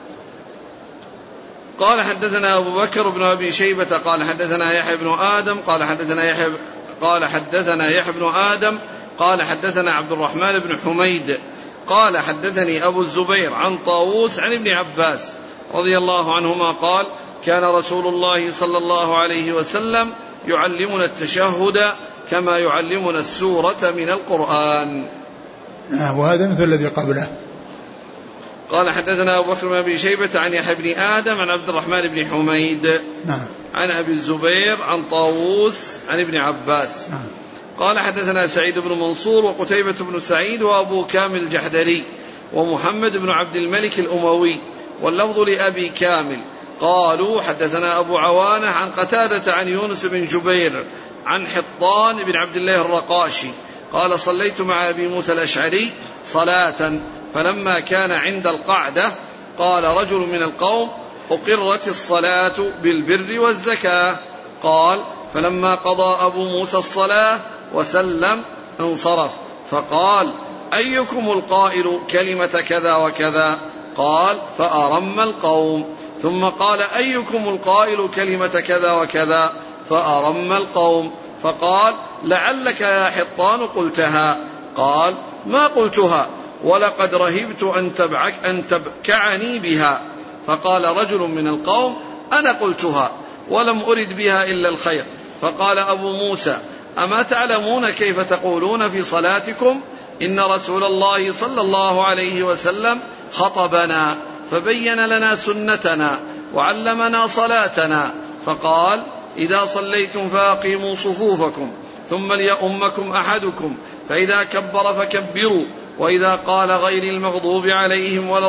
قال حدثنا أبو بكر بن أبي شيبة قال حدثنا يحيى بن آدم قال حدثنا يحيى قال حدثنا يحيى بن آدم قال حدثنا عبد الرحمن بن حميد قال حدثني أبو الزبير عن طاووس عن ابن عباس رضي الله عنهما قال كان رسول الله صلى الله عليه وسلم يعلمنا التشهد كما يعلمنا السورة من القرآن. نعم. وهذا مثل الذي قبله. قال حدثنا أبو بكر بن أبي شيبة عن يحيى بن آدم عن عبد الرحمن بن حميد نعم. عن أبي الزبير عن طاووس عن ابن عباس نعم. قال حدثنا سعيد بن منصور وقتيبة بن سعيد وأبو كامل الجحدري ومحمد بن عبد الملك الأموي واللفظ لأبي كامل قالوا حدثنا أبو عوانة عن قتادة عن يونس بن جبير عن حطان بن عبد الله الرقاشي قال صليت مع أبي موسى الأشعري صلاة فلما كان عند القعدة قال رجل من القوم أقرت الصلاة بالبر والزكاة قال فلما قضى أبو موسى الصلاة وسلم انصرف فقال أيكم القائل كلمة كذا وكذا قال فأرم القوم ثم قال أيكم القائل كلمة كذا وكذا؟ فأرم القوم، فقال لعلك يا حطان قلتها. قال ما قلتها، ولقد رهبت أن, تبعك أن تبكعني بها. فقال رجل من القوم أنا قلتها ولم أرد بها إلا الخير. فقال أبو موسى أما تعلمون كيف تقولون في صلاتكم؟ إن رسول الله صلى الله عليه وسلم خطبنا فبين لنا سنتنا وعلمنا صلاتنا، فقال إذا صليتم فأقيموا صفوفكم ثم ليؤمكم أحدكم، فإذا كبر فكبروا، وإذا قال غير المغضوب عليهم ولا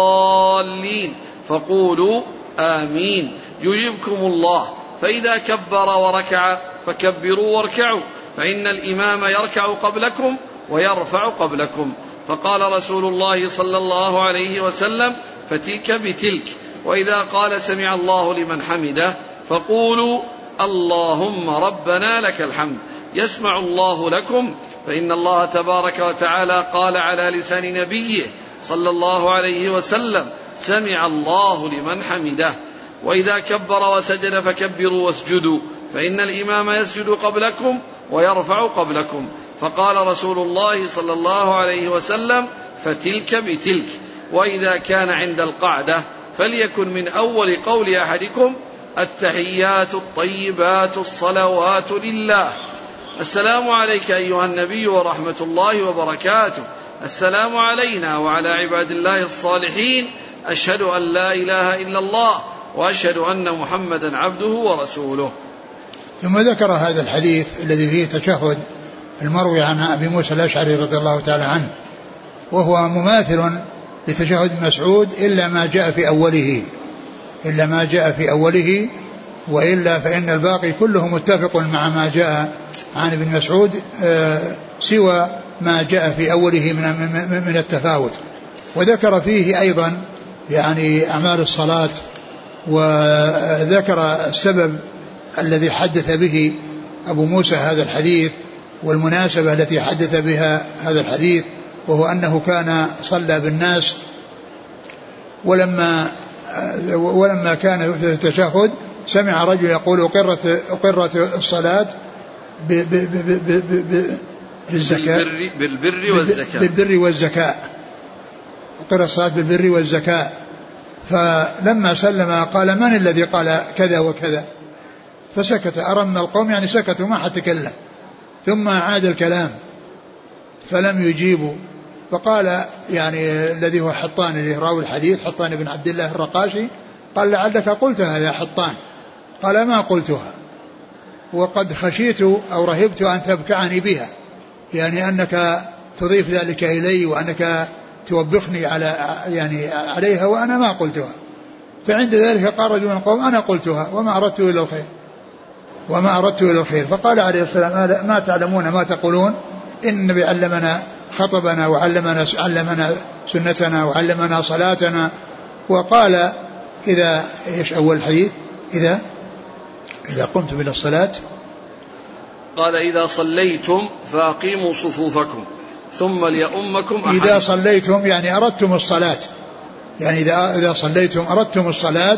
الضالين فقولوا آمين يجيبكم الله، فإذا كبر وركع فكبروا واركعوا، فإن الإمام يركع قبلكم ويرفع قبلكم. فقال رسول الله صلى الله عليه وسلم فتلك بتلك. وإذا قال سمع الله لمن حمده فقولوا اللهم ربنا لك الحمد يسمع الله لكم، فإن الله تبارك وتعالى قال على لسان نبيه صلى الله عليه وسلم سمع الله لمن حمده. وإذا كبر وسجد فكبروا واسجدوا، فإن الإمام يسجد قبلكم ويرفع قبلكم. فقال رسول الله صلى الله عليه وسلم فتلك بتلك. وإذا كان عند القعدة فليكن من أول قول أحدكم التحيات الطيبات الصلوات لله، السلام عليك أيها النبي ورحمة الله وبركاته، السلام علينا وعلى عباد الله الصالحين، أشهد أن لا إله إلا الله وأشهد أن محمدا عبده ورسوله. ثم ذكر هذا الحديث الذي فيه تشهد المروي عن أبي موسى الأشعري رضي الله تعالى عنه، وهو مماثل لتشهد مسعود إلا ما جاء في أوله إلا ما جاء في أوله وإلا فإن الباقي كله متفق مع ما جاء عن ابن مسعود سوى ما جاء في أوله من من التفاوت. وذكر فيه أيضا يعني أعمال الصلاة، وذكر السبب الذي حدث به أبو موسى هذا الحديث والمناسبة التي حدث بها هذا الحديث، وهو أنه كان صلى بالناس ولما ولما كان في التشهد سمع رجل يقول أقرت أقرت الصلاة بالزكاة بالبر والزكاة بالبر والزكاة أقر الصلاة بالبر والزكاة. فلما سلم قال من الذي قال كذا وكذا؟ فسكت. أرم القوم يعني سكتوا ما حد تكلم، ثم عاد الكلام فلم يجيبوا. فقال يعني الذي هو حطان اللي راوي الحديث حطان بن عبد الله الرقاشي قال لعلك قلتها يا حطان؟ قال ما قلتها، وقد خشيت أو رهبت أن تبكعني بها، يعني أنك تضيف ذلك إلي وأنك توبخني على يعني عليها وأنا ما قلتها. فعند ذلك قال رجل من القوم أنا قلتها وما أردت إلى الخير وما أردت إلى الخير. فقال عليه السلام ما تعلمون ما تقولون؟ إن النبي علمنا خطبنا وعلمنا علمنا سنتنا وعلمنا صلاتنا. وقال إذا إيش أول الحديث إذا إذا قمتم إلى الصلاة قال إذا صليتم فأقيموا صفوفكم ثم ليؤمكم أحد. إذا صليتم يعني أردتم الصلاة، يعني إذا إذا صليتم أردتم الصلاة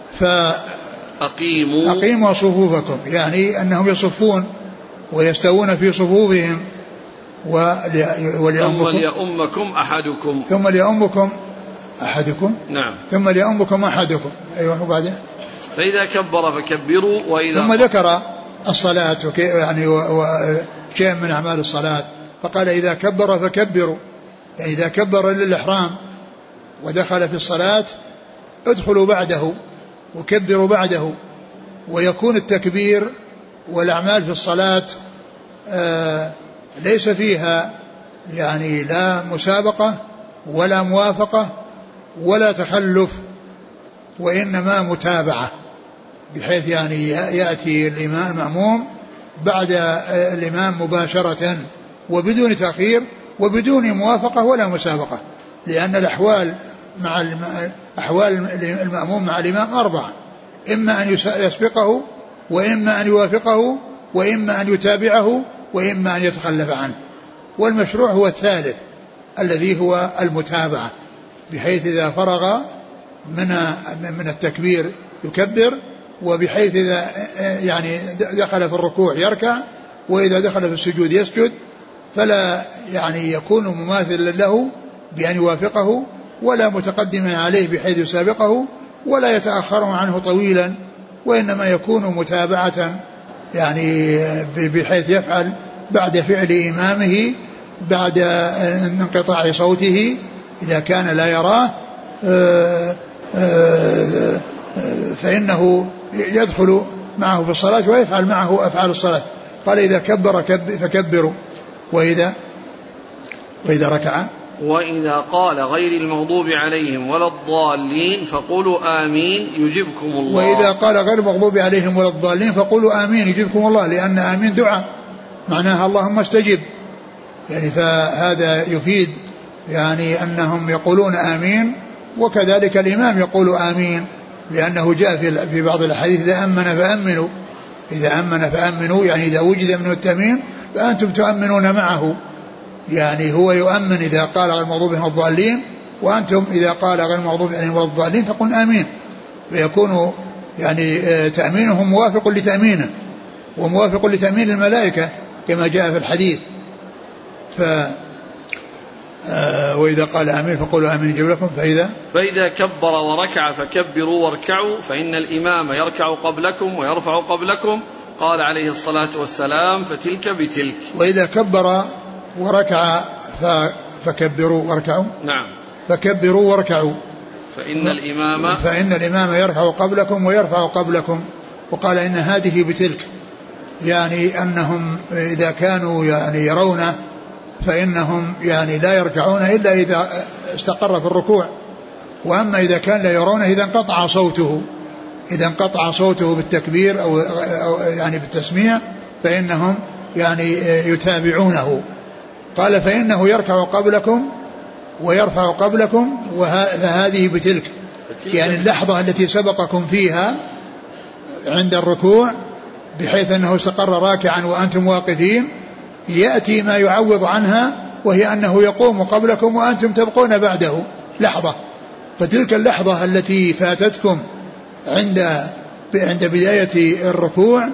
فأقيموا أقيموا صفوفكم، يعني أنهم يصفون ويستوون في صفوفهم. وليؤمكم ثم ليؤمكم أحدكم ثم ليؤمكم أحدكم نعم ثم ليؤمكم أحدكم أيوه. وبعدين فإذا كبر فكبروا. وإذا ثم ذكر الصلاة يعني وشيء من أعمال الصلاة، فقال إذا كبر فكبروا، يعني إذا كبر للإحرام ودخل في الصلاة ادخلوا بعده وكبروا بعده. ويكون التكبير والأعمال في الصلاة آه ليس فيها يعني لا مسابقة ولا موافقة ولا تخلف، وإنما متابعة، بحيث يعني يأتي الإمام مأموم بعد الإمام مباشرة وبدون تأخير وبدون موافقة ولا مسابقة، لأن الأحوال مع أحوال المأموم مع الإمام أربعة: إما أن يسبقه وإما أن يوافقه وإما أن يتابعه وإما أن يتخلف عنه. والمشروع هو الثالث الذي هو المتابعة، بحيث إذا فرغ من من التكبير يكبر، وبحيث إذا يعني دخل في الركوع يركع، وإذا دخل في السجود يسجد، فلا يعني يكون مماثلا له بأن يوافقه، ولا متقدما عليه بحيث يسابقه، ولا يتأخر عنه طويلا، وإنما يكون متابعة يعني بحيث يفعل بعد فعل إمامه بعد انقطاع صوته إذا كان لا يراه فإنه يدخل معه في الصلاة ويفعل معه أفعال الصلاة. قال إذا كبر فكبروا، وإذا وإذا ركع وإذا قال غير المغضوب عليهم ولا الضالين فقولوا آمين يجبكم الله. وإذا قال غير المغضوب عليهم ولا الضالين فقولوا آمين يجبكم الله، لأن آمين دعاء معناها اللهم استجب، يعني فهذا يفيد يعني أنهم يقولون آمين، وكذلك الإمام يقول آمين، لأنه جاء في بعض الحديث إذا أمن فأمنوا، إذا أمن فأمنوا يعني إذا وجد منه التأمين فأنتم تؤمنون معه، يعني هو يؤمن إذا قال غير المغضوب عليهم الضالين، وأنتم إذا قال غير المغضوب عليهم ولا الضالين تقول آمين، فيكون يعني تأمينهم موافق لتأمينه وموافق لتأمين الملائكة كما جاء في الحديث. ف وإذا قال آمين فقولوا آمين يجب لكم. فإذا فإذا كبر وركع فكبروا واركعوا، فإن الإمام يركع قبلكم ويرفع قبلكم، قال عليه الصلاة والسلام فتلك بتلك. وإذا كبر وركع فكبروا واركعوا، نعم فكبروا واركعوا، فإن الإمام فإن الإمام يركع قبلكم ويرفع قبلكم. وقال إن هذه بتلك، يعني أنهم إذا كانوا يعني يرونه فإنهم يعني لا يركعون إلا إذا استقر في الركوع، وأما إذا كان لا يرونه إذا انقطع صوته إذا انقطع صوته بالتكبير أو يعني بالتسميع فإنهم يعني يتابعونه. قال فإنه يركع قبلكم ويرفع قبلكم، وهذه بتلك، يعني اللحظة التي سبقكم فيها عند الركوع بحيث أنه استقر راكعا وأنتم واقفين، يأتي ما يعوض عنها، وهي أنه يقوم قبلكم وأنتم تبقون بعده لحظة. فتلك اللحظة التي فاتتكم عند عند بداية الركوع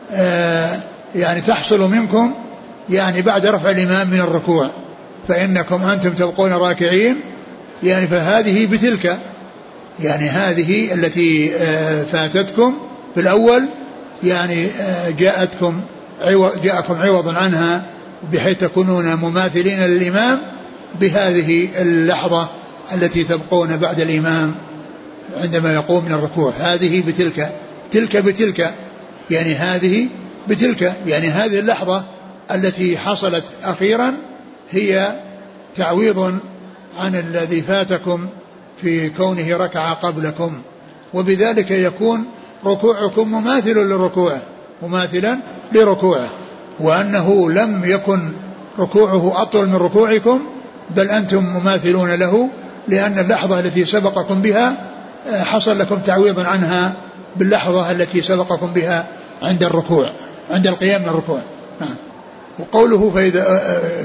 آه يعني تحصل منكم يعني بعد رفع الإمام من الركوع، فإنكم أنتم تبقون راكعين، يعني فهذه بتلك، يعني هذه التي آه فاتتكم في الأول يعني آه جاءتكم عوض جاءكم عوض عنها بحيث تكونون مماثلين للإمام بهذه اللحظة التي تبقون بعد الإمام عندما يقوم من الركوع. هذه بتلك، تلك بتلك، يعني هذه بتلك، يعني هذه اللحظة التي حصلت أخيرا هي تعويض عن الذي فاتكم في كونه ركع قبلكم، وبذلك يكون ركوعكم مماثل للركوع مماثلا لركوعه، وأنه لم يكن ركوعه أطول من ركوعكم، بل أنتم مماثلون له، لأن اللحظة التي سبقكم بها حصل لكم تعويض عنها باللحظة التي سبقكم بها عند الركوع عند القيام من الركوع. نعم. وقوله فإذا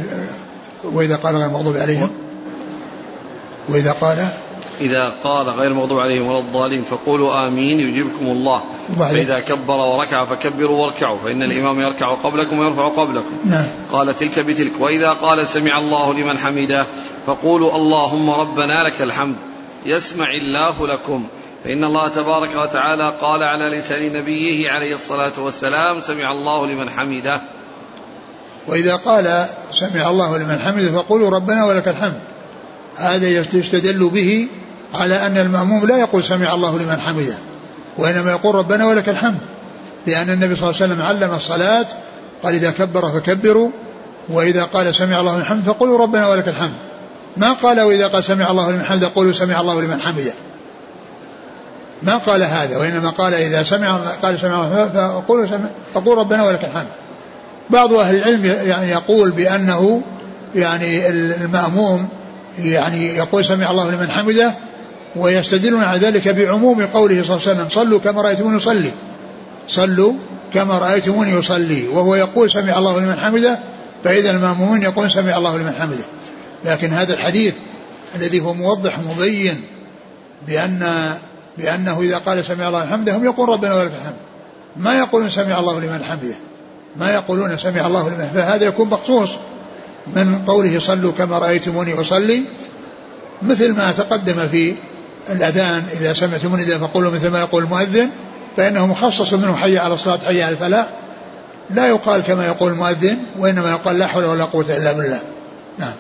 وإذا قال غير المغضوب عليهم وإذا قال إذا قال غير المغضوب عليهم ولا الضالين فقولوا آمين يجيبكم الله. فإذا كبر وركع فكبروا واركعوا، فإن الإمام يركع قبلكم ويرفع قبلكم. نعم. قال تلك بتلك. وإذا قال سمع الله لمن حمده فقولوا اللهم ربنا لك الحمد يسمع الله لكم، فإن الله تبارك وتعالى قال على لسان نبيه عليه الصلاة والسلام سمع الله لمن حمده. وإذا قال سمع الله لمن حمده فقولوا ربنا ولك الحمد، هذا يستدل به على أن المأموم لا يقول سمع الله لمن حمده، وإنما يقول ربنا ولك الحمد، لأن النبي صلى الله عليه وسلم علم الصلاة قال إذا كبر فكبروا، وإذا قال سمع الله لمن حمده فقولوا ربنا ولك الحمد، ما قال وإذا قال سمع الله لمن حمده قولوا سمع الله لمن حمده، ما قال هذا، وإنما قال إذا سمع قال سمع الله فقولوا فقول ربنا ولك الحمد. بعض أهل العلم يعني يقول بأنه يعني المأموم يعني يقول سمع الله لمن حمده، ويستدلون على ذلك بعموم قوله صلى الله عليه وسلم صلوا كما رأيتموني يصلي صلوا كما رأيتموني يصلي، وهو يقول سمع الله لمن حمده، فإذا المأمومون يقول سمع الله لمن حمده. لكن هذا الحديث الذي هو موضح مبين بأن بأنه إذا قال سمع الله لمن حمده هم يقول ربنا ولك الحمد، ما يقولون سمع الله لمن حمده، ما يقولون سمع الله لمن، فهذا يكون مخصوص من قوله صلوا كما رأيتموني أصلي، مثل ما تقدم في الأذان إذا سمعتم النداء فقولوا مثل ما يقول المؤذن، فإنه مخصص منه حي على الصلاة حي على الفلاح، لا يقال كما يقول المؤذن، وإنما يقال لا حول ولا قوة إلا بالله. نعم.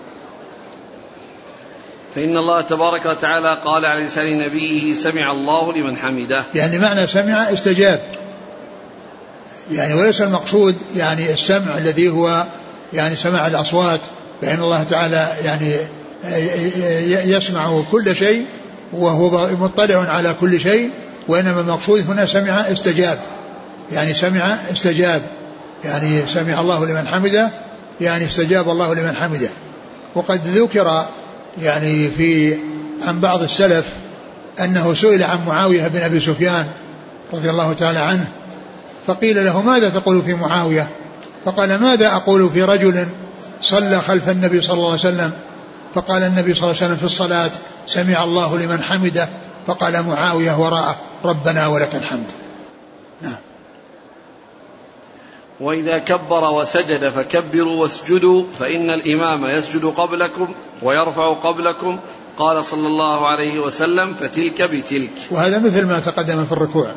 فإن الله تبارك وتعالى قال على لسان نبيه سمع الله لمن حمده، يعني معنى سمع استجاب، يعني وليس المقصود يعني السمع الذي هو يعني سمع الأصوات، فإن الله تعالى يعني يسمع كل شيء وهو مطلع على كل شيء، وإنما المقصود هنا سمع استجاب، يعني سمع استجاب، يعني سمع الله لمن حمده، يعني استجاب الله لمن حمده. وقد ذكر يعني في عن بعض السلف أنه سئل عن معاوية بن أبي سفيان رضي الله تعالى عنه، فقيل له ماذا تقول في معاوية؟ فقال ماذا أقول في رجل صلى خلف النبي صلى الله عليه وسلم فقال النبي صلى الله عليه وسلم في الصلاة سمع الله لمن حمده، فقال معاوية وراءه ربنا ولك الحمد. نعم. وإذا كبر وسجد فكبروا واسجدوا فإن الإمام يسجد قبلكم ويرفع قبلكم، قال صلى الله عليه وسلم فتلك بتلك. وهذا مثل ما تقدم في الركوع.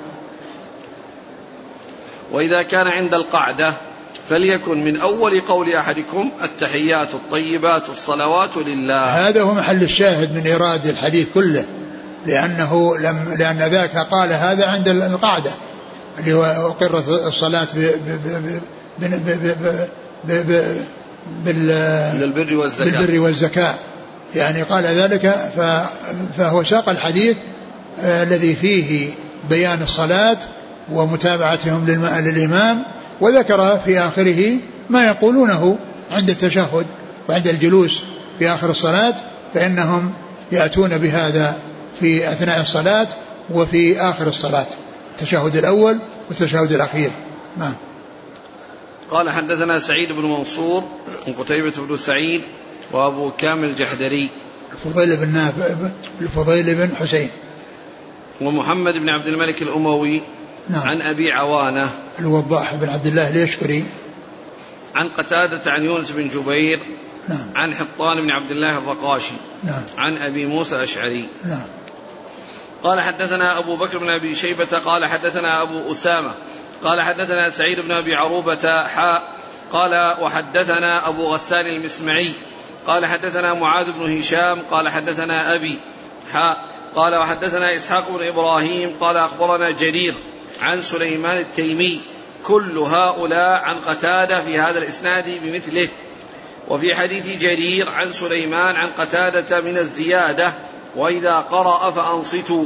وإذا كان عند القعدة فليكن من أول قول أحدكم التحيات الطيبات الصلوات لله. هذا هو محل الشاهد من إيراد الحديث كله، لأنه لم لأن ذاك قال هذا عند القعدة اللي هو أقرت الصلاة بالبر والزكاة. بالبر والزكاة يعني قال ذلك، فهو ساق الحديث الذي فيه بيان الصلاة ومتابعتهم للإمام، وذكر في آخره ما يقولونه عند التشهد وعند الجلوس في آخر الصلاة، فإنهم يأتون بهذا في أثناء الصلاة وفي آخر الصلاة، التشهد الأول والتشهد الأخير. نعم. قال حدثنا سعيد بن منصور وقتيبة بن سعيد وأبو كامل الجحدري الفضيل بن نافع الفضيل بن حسين ومحمد بن عبد الملك الأموي. نعم. عن أبي عوانة الوضاح بن عبد الله اليشكري عن قتادة عن يونس بن جبير. نعم. عن حطان بن عبد الله الرقاشي. نعم. عن أبي موسى الأشعري. نعم. قال حدثنا أبو بكر بن أبي شيبة قال حدثنا أبو أسامة قال حدثنا سعيد بن أبي عروبة حاء قال وحدثنا أبو غسان المسمعي قال حدثنا معاذ بن هشام قال حدثنا أبي حاء قال وحدثنا إسحاق بن إبراهيم قال أخبرنا جرير عن سليمان التيمي، كل هؤلاء عن قتادة في هذا الإسناد بمثله. وفي حديث جرير عن سليمان عن قتادة من الزيادة وإذا قرأ فأنصتوا،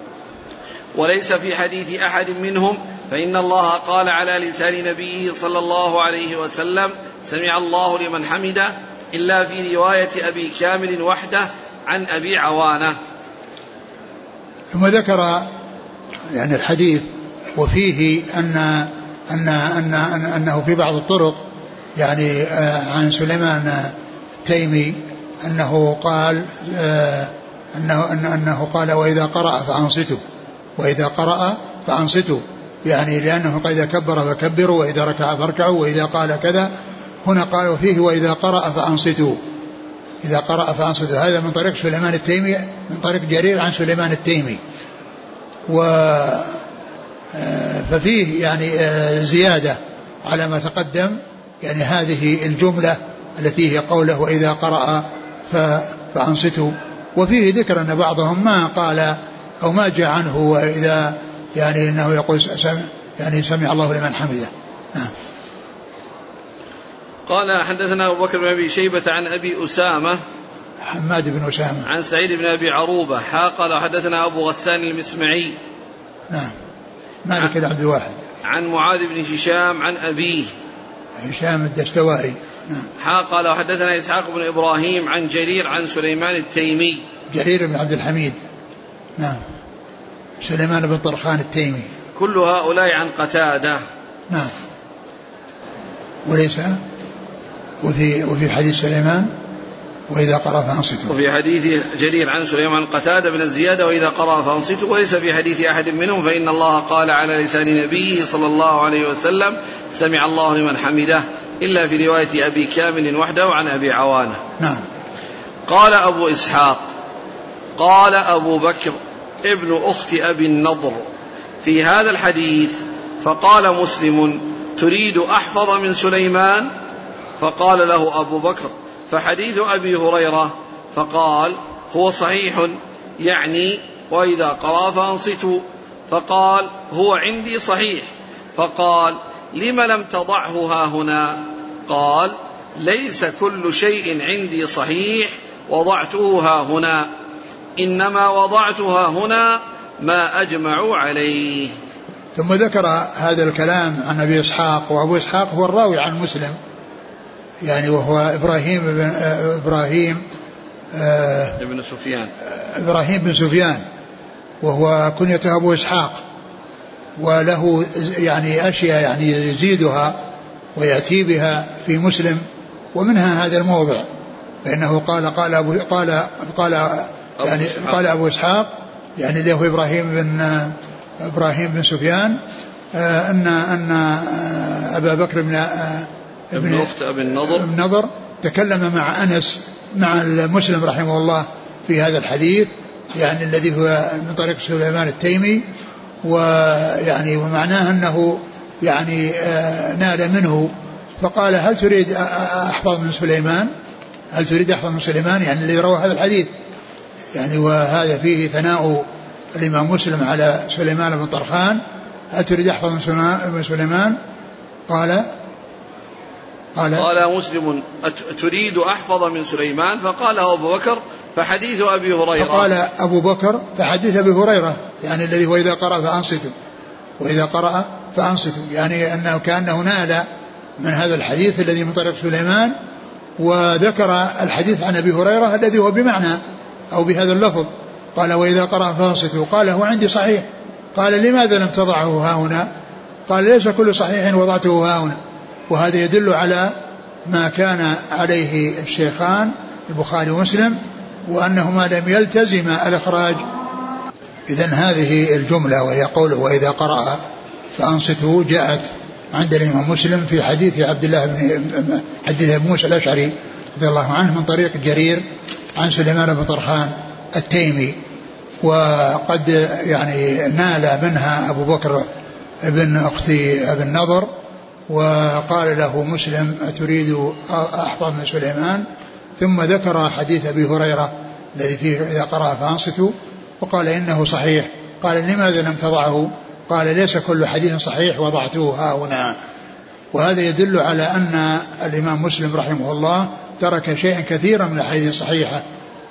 وليس في حديث أحد منهم، فإن الله قال على لسان نبيه صلى الله عليه وسلم سمع الله لمن حمده، إلا في رواية أبي كامل وحده عن أبي عوانة. ثم ذكر يعني الحديث وفيه أن أن أن أنه في بعض الطرق يعني عن سليمان التيمي أنه قال أنه أنه قال وإذا قرأ فأنصتوا، وإذا قرأ فأنصتوا، يعني لأنه إذا كبر فكبروا وإذا ركع فاركعوا وإذا قال كذا. هنا قالوا فيه وإذا قرأ فأنصتوا، إذا قرأ فأنصتوا. هذا من طريق سليمان التيمي من طريق جرير عن سليمان التيمي. و ففيه يعني زيادة على ما تقدم، يعني هذه الجملة التي هي قوله وإذا قرأ فأنصتوا، وفيه ذكر أن بعضهم ما قال أو ما جاء عنه وإذا يعني أنه يقول سمع يعني سمع الله لمن حمده. نعم. قال حدثنا أبو بكر بن أبي شيبة عن أبي أسامة حماد بن أسامة عن سعيد بن أبي عروبة حا قال حدثنا أبو غسان المسمعي. نعم. مالك بن عبد الواحد عن معاذ بن هشام عن أبيه هشام الدستوائي. نعم. حا قال وحدثنا إسحاق بن إبراهيم عن جرير عن سليمان التيمي جرير بن عبد الحميد. نعم. سليمان بن طرخان التيمي. كل هؤلاء عن قتادة. نعم. وليس وفي وفي حديث سليمان وإذا قرأ فأنصتوا. وفي حديث جرير عن سليمان قتادة بن الزيادة وإذا قرأ فأنصتوا، وليس في حديث أحد منهم، فإن الله قال على لسان نبيه صلى الله عليه وسلم سمع الله لمن حمده، إلا في رواية أبي كامل وحده عن أبي عوانة. نعم. قال أبو إسحاق قال أبو بكر ابن أخت أبي النضر في هذا الحديث، فقال مسلم تريد أحفظ من سليمان؟ فقال له أبو بكر فحديث أبي هريرة، فقال هو صحيح يعني وإذا قرأ فأنصتوا، فقال هو عندي صحيح، فقال لم لم تضعه ها هنا؟ قال ليس كل شيء عندي صحيح وضعته ها هنا، إنما وضعتها هنا ما أجمع عليه. ثم ذكر هذا الكلام عن أبي إسحاق، وأبو إسحاق هو الراوي عن مسلم يعني، وهو إبراهيم بن إبراهيم ابن سفيان إبراهيم بن سفيان، وهو كنيته أبو إسحاق، وله يعني أشياء يعني يزيدها ويأتي بها في مسلم، ومنها هذا الموضع، فإنه قال قال أبو قال قال يعني قال أبو إسحاق يعني له إبراهيم بن إبراهيم بن سفيان أن أن أبا بكر بن ابن أخت أبي النضر النضر تكلم مع أنس مع المسلم رحمه الله في هذا الحديث يعني الذي هو من طريق سليمان التيمي، ويعني ومعناه أنه يعني نال منه، فقال هل تريد أحفظ من سليمان؟ هل تريد أحفظ من سليمان يعني الذي روى هذا الحديث يعني، وهذا فيه ثناء الإمام مسلم على سليمان بن طرخان، هل تريد أحفظ من سليمان؟ قال قال, قال مسلم تريد أحفظ من سليمان؟ فقال أبو بكر فحديث أبي هريرة. فقال أبو بكر فحديث أبي هريرة يعني الذي هو إذا قرأ فأنصتوا، وإذا قرأ فأنصتوا، يعني أنه كأنه نال من هذا الحديث الذي من طريق سليمان، وذكر الحديث عن أبي هريرة الذي هو بمعنى أو بهذا اللفظ، قال وإذا قرأ فأنصتوا، قال هو عندي صحيح، قال لماذا لم تضعه ها هنا؟ قال ليس كل صحيح وضعته ها هنا. وهذا يدل على ما كان عليه الشيخان البخاري ومسلم، وأنهما لم يلتزما الإخراج. إذن هذه الجملة وهي قوله وإذا قرأ فأنصتوا جاءت عند الإمام مسلم في حديث عبد الله بن حديث أبي موسى الأشعري رضي الله عنه من طريق جرير عن سليمان بن طرخان التيمي، وقد يعني نال منها أبو بكر ابن أخت أبي النضر، وقال له مسلم أتريد أحفظ من سليمان؟ ثم ذكر حديث أبي هريرة الذي فيه إذا قرأ فأنصتوا، وقال إنه صحيح، قال لماذا لم تضعه؟ قال ليس كل حديث صحيح وضعته ها هنا. وهذا يدل على أن الإمام مسلم رحمه الله ترك شيئا كثيرا من الحديث الصحيحة،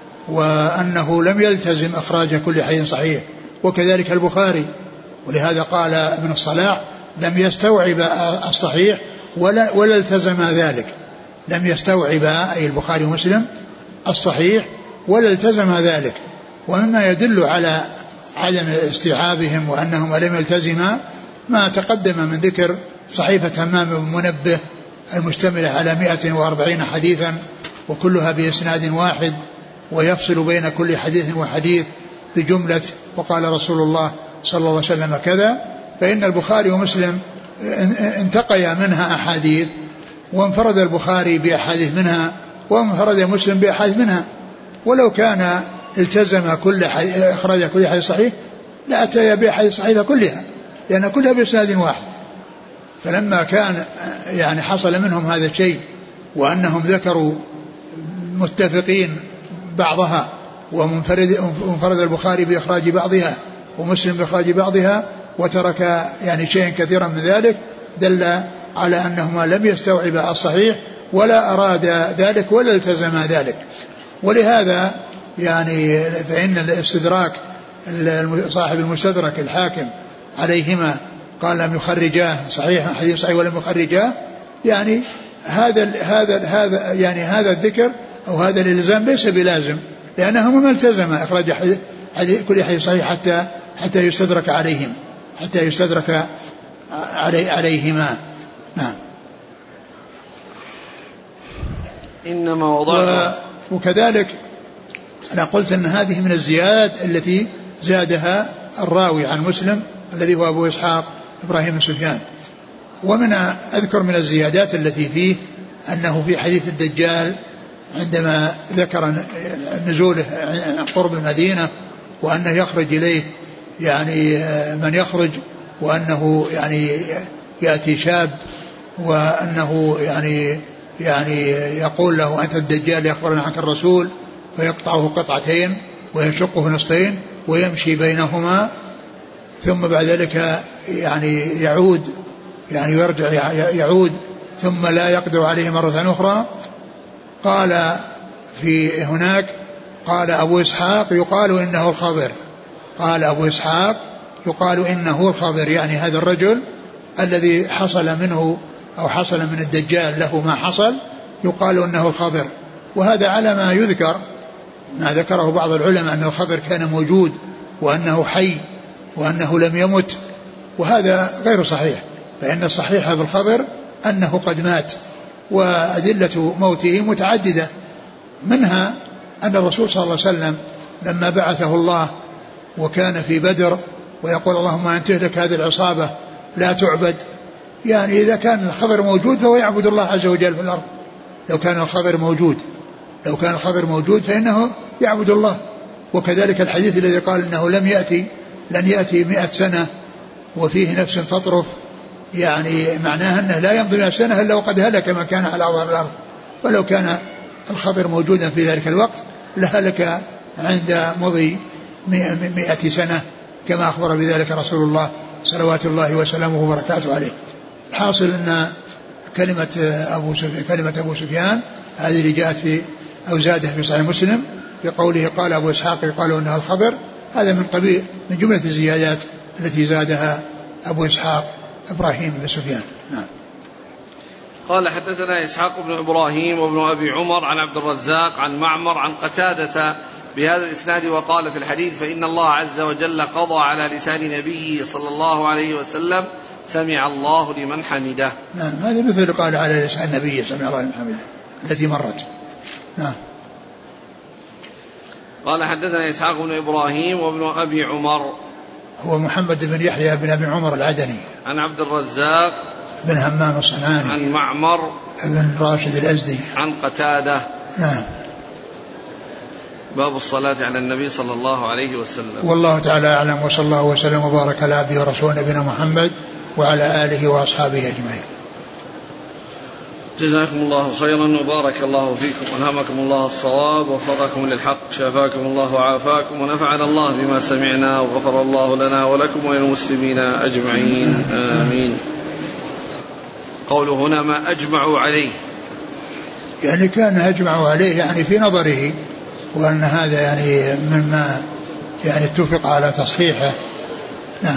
وأنه لم يلتزم إخراج كل حديث صحيح، وكذلك البخاري، ولهذا قال ابن الصلاح لم يستوعب الصحيح ولا, ولا التزم ذلك، لم يستوعب أي البخاري ومسلم الصحيح ولا التزم ذلك. ومما يدل على عدم استيعابهم وأنهم لم يلتزما ما تقدم من ذكر صحيفة همام بن منبه المشتملة على مئة وأربعين حديثا وكلها بإسناد واحد، ويفصل بين كل حديث وحديث بجملة وقال رسول الله صلى الله عليه وسلم كذا. فإن البخاري ومسلم انتقيا منها أحاديث، وانفرد البخاري بأحاديث منها وانفرد مسلم بأحاديث منها، ولو كان التزم كل إخراج كل حديث صحيح لأتى بأحاديث صحيحة كلها، لأن كلها بإسناد واحد. فلما كان يعني حصل منهم هذا الشيء وأنهم ذكروا متفقين بعضها، ومنفرد البخاري بإخراج بعضها ومسلم بإخراج بعضها، وترك يعني شيئا كثيرا من ذلك، دل على أنهما لم يستوعبا الصحيح ولا أراد ذلك ولا التزم ذلك. ولهذا يعني فإن الاستدراك صاحب المستدرك الحاكم عليهما قال لم يخرجاه صحيح حديث صحيح ولم يخرجاه، يعني هذا هذا هذا يعني هذا الذكر أو هذا الإلزام ليس بلازم، لأنه ما التزم إخراج حديث كل حديث صحيح حتى حتى يستدرك عليهم حتى يستدرك علي عليهما. نعم. إنما وضعت وكذلك أنا قلت أن هذه من الزيادات التي زادها الراوي عن مسلم الذي هو أبو إسحاق إبراهيم بن سفيان. ومن أذكر من الزيادات التي فيه أنه في حديث الدجال عندما ذكر نزوله قرب المدينة وأنه يخرج إليه يعني من يخرج، وأنه يعني يأتي شاب وأنه يعني يعني يقول له أنت الدجال يخبرنا عنك الرسول، فيقطعه قطعتين ويشقه نصفين ويمشي بينهما، ثم بعد ذلك يعني يعود يعني يرجع يعود ثم لا يقدر عليه مرة أخرى. قال في هناك قال أبو إسحاق يقال إنه الخضر، قال أبو إسحاق يقال إنه الخضر، يعني هذا الرجل الذي حصل منه أو حصل من الدجال له ما حصل يقال إنه الخضر. وهذا على ما يذكر ما ذكره بعض العلماء أن الخضر كان موجود وأنه حي وأنه لم يمت، وهذا غير صحيح، فإن الصحيح في الخضر أنه قد مات. وأدلة موته متعددة، منها أن الرسول صلى الله عليه وسلم لما بعثه الله وكان في بدر ويقول اللهم أن تهلك هذه العصابة لا تعبد، يعني إذا كان الخضر موجود فهو يعبد الله عز وجل في الأرض. لو كان الخضر موجود لو كان الخضر موجود فإنه يعبد الله. وكذلك الحديث الذي قال إنه لم يأتي لن يأتي مئة سنة وفيه نفس تطرف، يعني معناها أنه لا يمضي مئة سنة إلا وقد هلك من كان على ظهر الأرض. ولو كان الخضر موجودا في ذلك الوقت لهلك عند مضي مئة سنة كما أخبر بذلك رسول الله صلوات الله وسلامه وبركاته عليه. الحاصل أن كلمة أبو سفيان, كلمة أبو سفيان هذه اللي جاءت في أو زادها في صحيح مسلم بقوله قال أبو إسحاق يقال إنها الخضر، هذا من قبيل من جملة الزيادات التي زادها أبو إسحاق إبراهيم بن سفيان. نعم. قال حدثنا إسحاق بن إبراهيم وابن أبي عمر عن عبد الرزاق عن معمر عن قتادة بهذا الإسناد وقال في الحديث فإن الله عز وجل قضى على لسان نبيه صلى الله عليه وسلم سمع الله لمن حمده. نعم، هذا مثل قال على لسان النبي سمع الله لمن حمده التي مرت. نعم. قال حدثنا إسحاق بن إبراهيم وابن أبي عمر هو محمد بن يحيى بن أبي عمر العدني عن عبد الرزاق بن همام الصنعاني عن معمر بن راشد الأزدي عن قتادة. نعم. باب الصلاة على النبي صلى الله عليه وسلم. والله تعالى أعلم، وصلى الله وسلم وبارك على عبده ورسوله نبينا محمد وعلى آله وأصحابه أجمعين. جزاكم الله خيرا وبارك الله فيكم وألهمكم الله الصواب ووفقكم للحق، شافاكم الله وعافاكم ونفعنا الله بما سمعنا وغفر الله لنا ولكم وللمسلمين أجمعين آمين. قوله هنا ما أجمعوا عليه، يعني كان أجمعوا عليه يعني في نظره، وأن هذا يعني مما يعني اتفق على تصحيحه. نعم.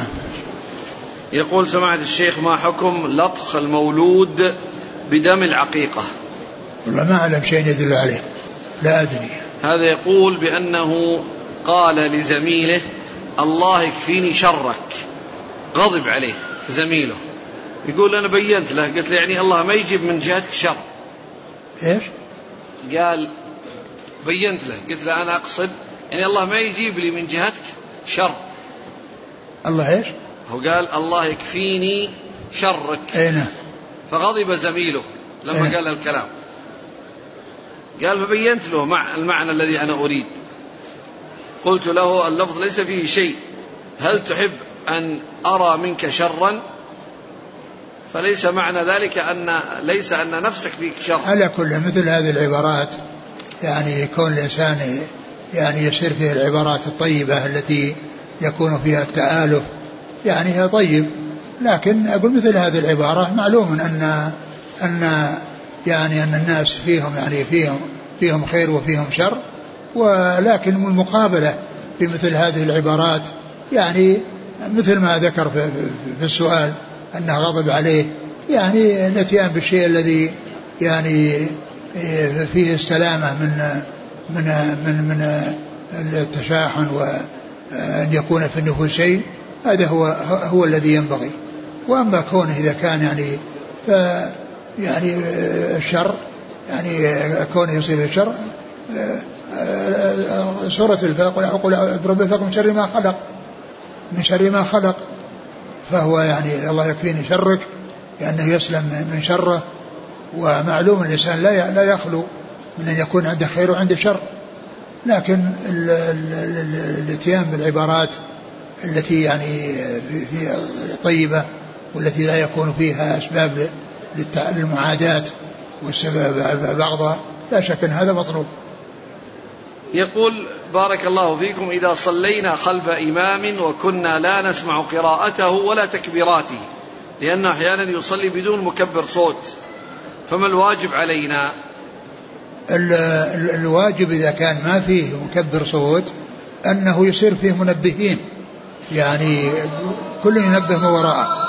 يقول سماحة الشيخ ما حكم لطخ المولود بدم العقيقة؟ والله ما أعلم شيء يدل عليه، لا أدري. هذا يقول بأنه قال لزميله الله يكفيني شرك، غضب عليه زميله، يقول أنا بينت له، قلت له يعني الله ما يجيب من جهتك شر. إيش؟ قال بينت له، قلت له أنا أقصد يعني الله ما يجيب لي من جهتك شر. الله إيش؟ هو قال الله يكفيني شرك. أين؟ فغضب زميله لما أين؟ قال الكلام، قال فبينت له مع المعنى الذي أنا أريد. قلت له اللفظ ليس فيه شيء، هل تحب أن أرى منك شرا؟ فليس معنى ذلك أن ليس أن نفسك فيك شر. على كل مثل هذه العبارات يعني يكون الإنسان يعني يسير فيه العبارات الطيبة التي يكون فيها التآلف، يعني هي طيب، لكن أقول مثل هذه العبارة معلوم أن أن يعني أن الناس فيهم يعني فيهم فيهم خير وفيهم شر، ولكن المقابلة في مثل هذه العبارات يعني مثل ما ذكر في, في السؤال أنه غضب عليه، يعني نتيان بالشيء الذي يعني فيه السلامة من من من من التشاحن وأن يكون في النفوس شيء، هذا هو هو الذي ينبغي. وأما كونه إذا كان يعني ف يعني الشر يعني كونه يصير الشر سورة الفلق يقول برب الفلق من شر ما خلق من شر ما خلق، فهو يعني الله يكفيني شرك لأنه يسلم من شره. ومعلوم الإنسان لا لا يخلو من أن يكون عنده خير وعنده شر، لكن الاتيان بالعبارات التي يعني في طيبة والتي لا يكون فيها أسباب للمعاداة والسبب بعضها لا شك أن هذا مطلوب. يقول بارك الله فيكم: إذا صلينا خلف إمام وكنا لا نسمع قراءته ولا تكبيراته لأنه أحيانا يصلي بدون مكبر صوت، فما الواجب علينا؟ الواجب إذا كان ما فيه مكبر صوت أنه يصير فيه منبهين، يعني كل ينبه ما وراءه،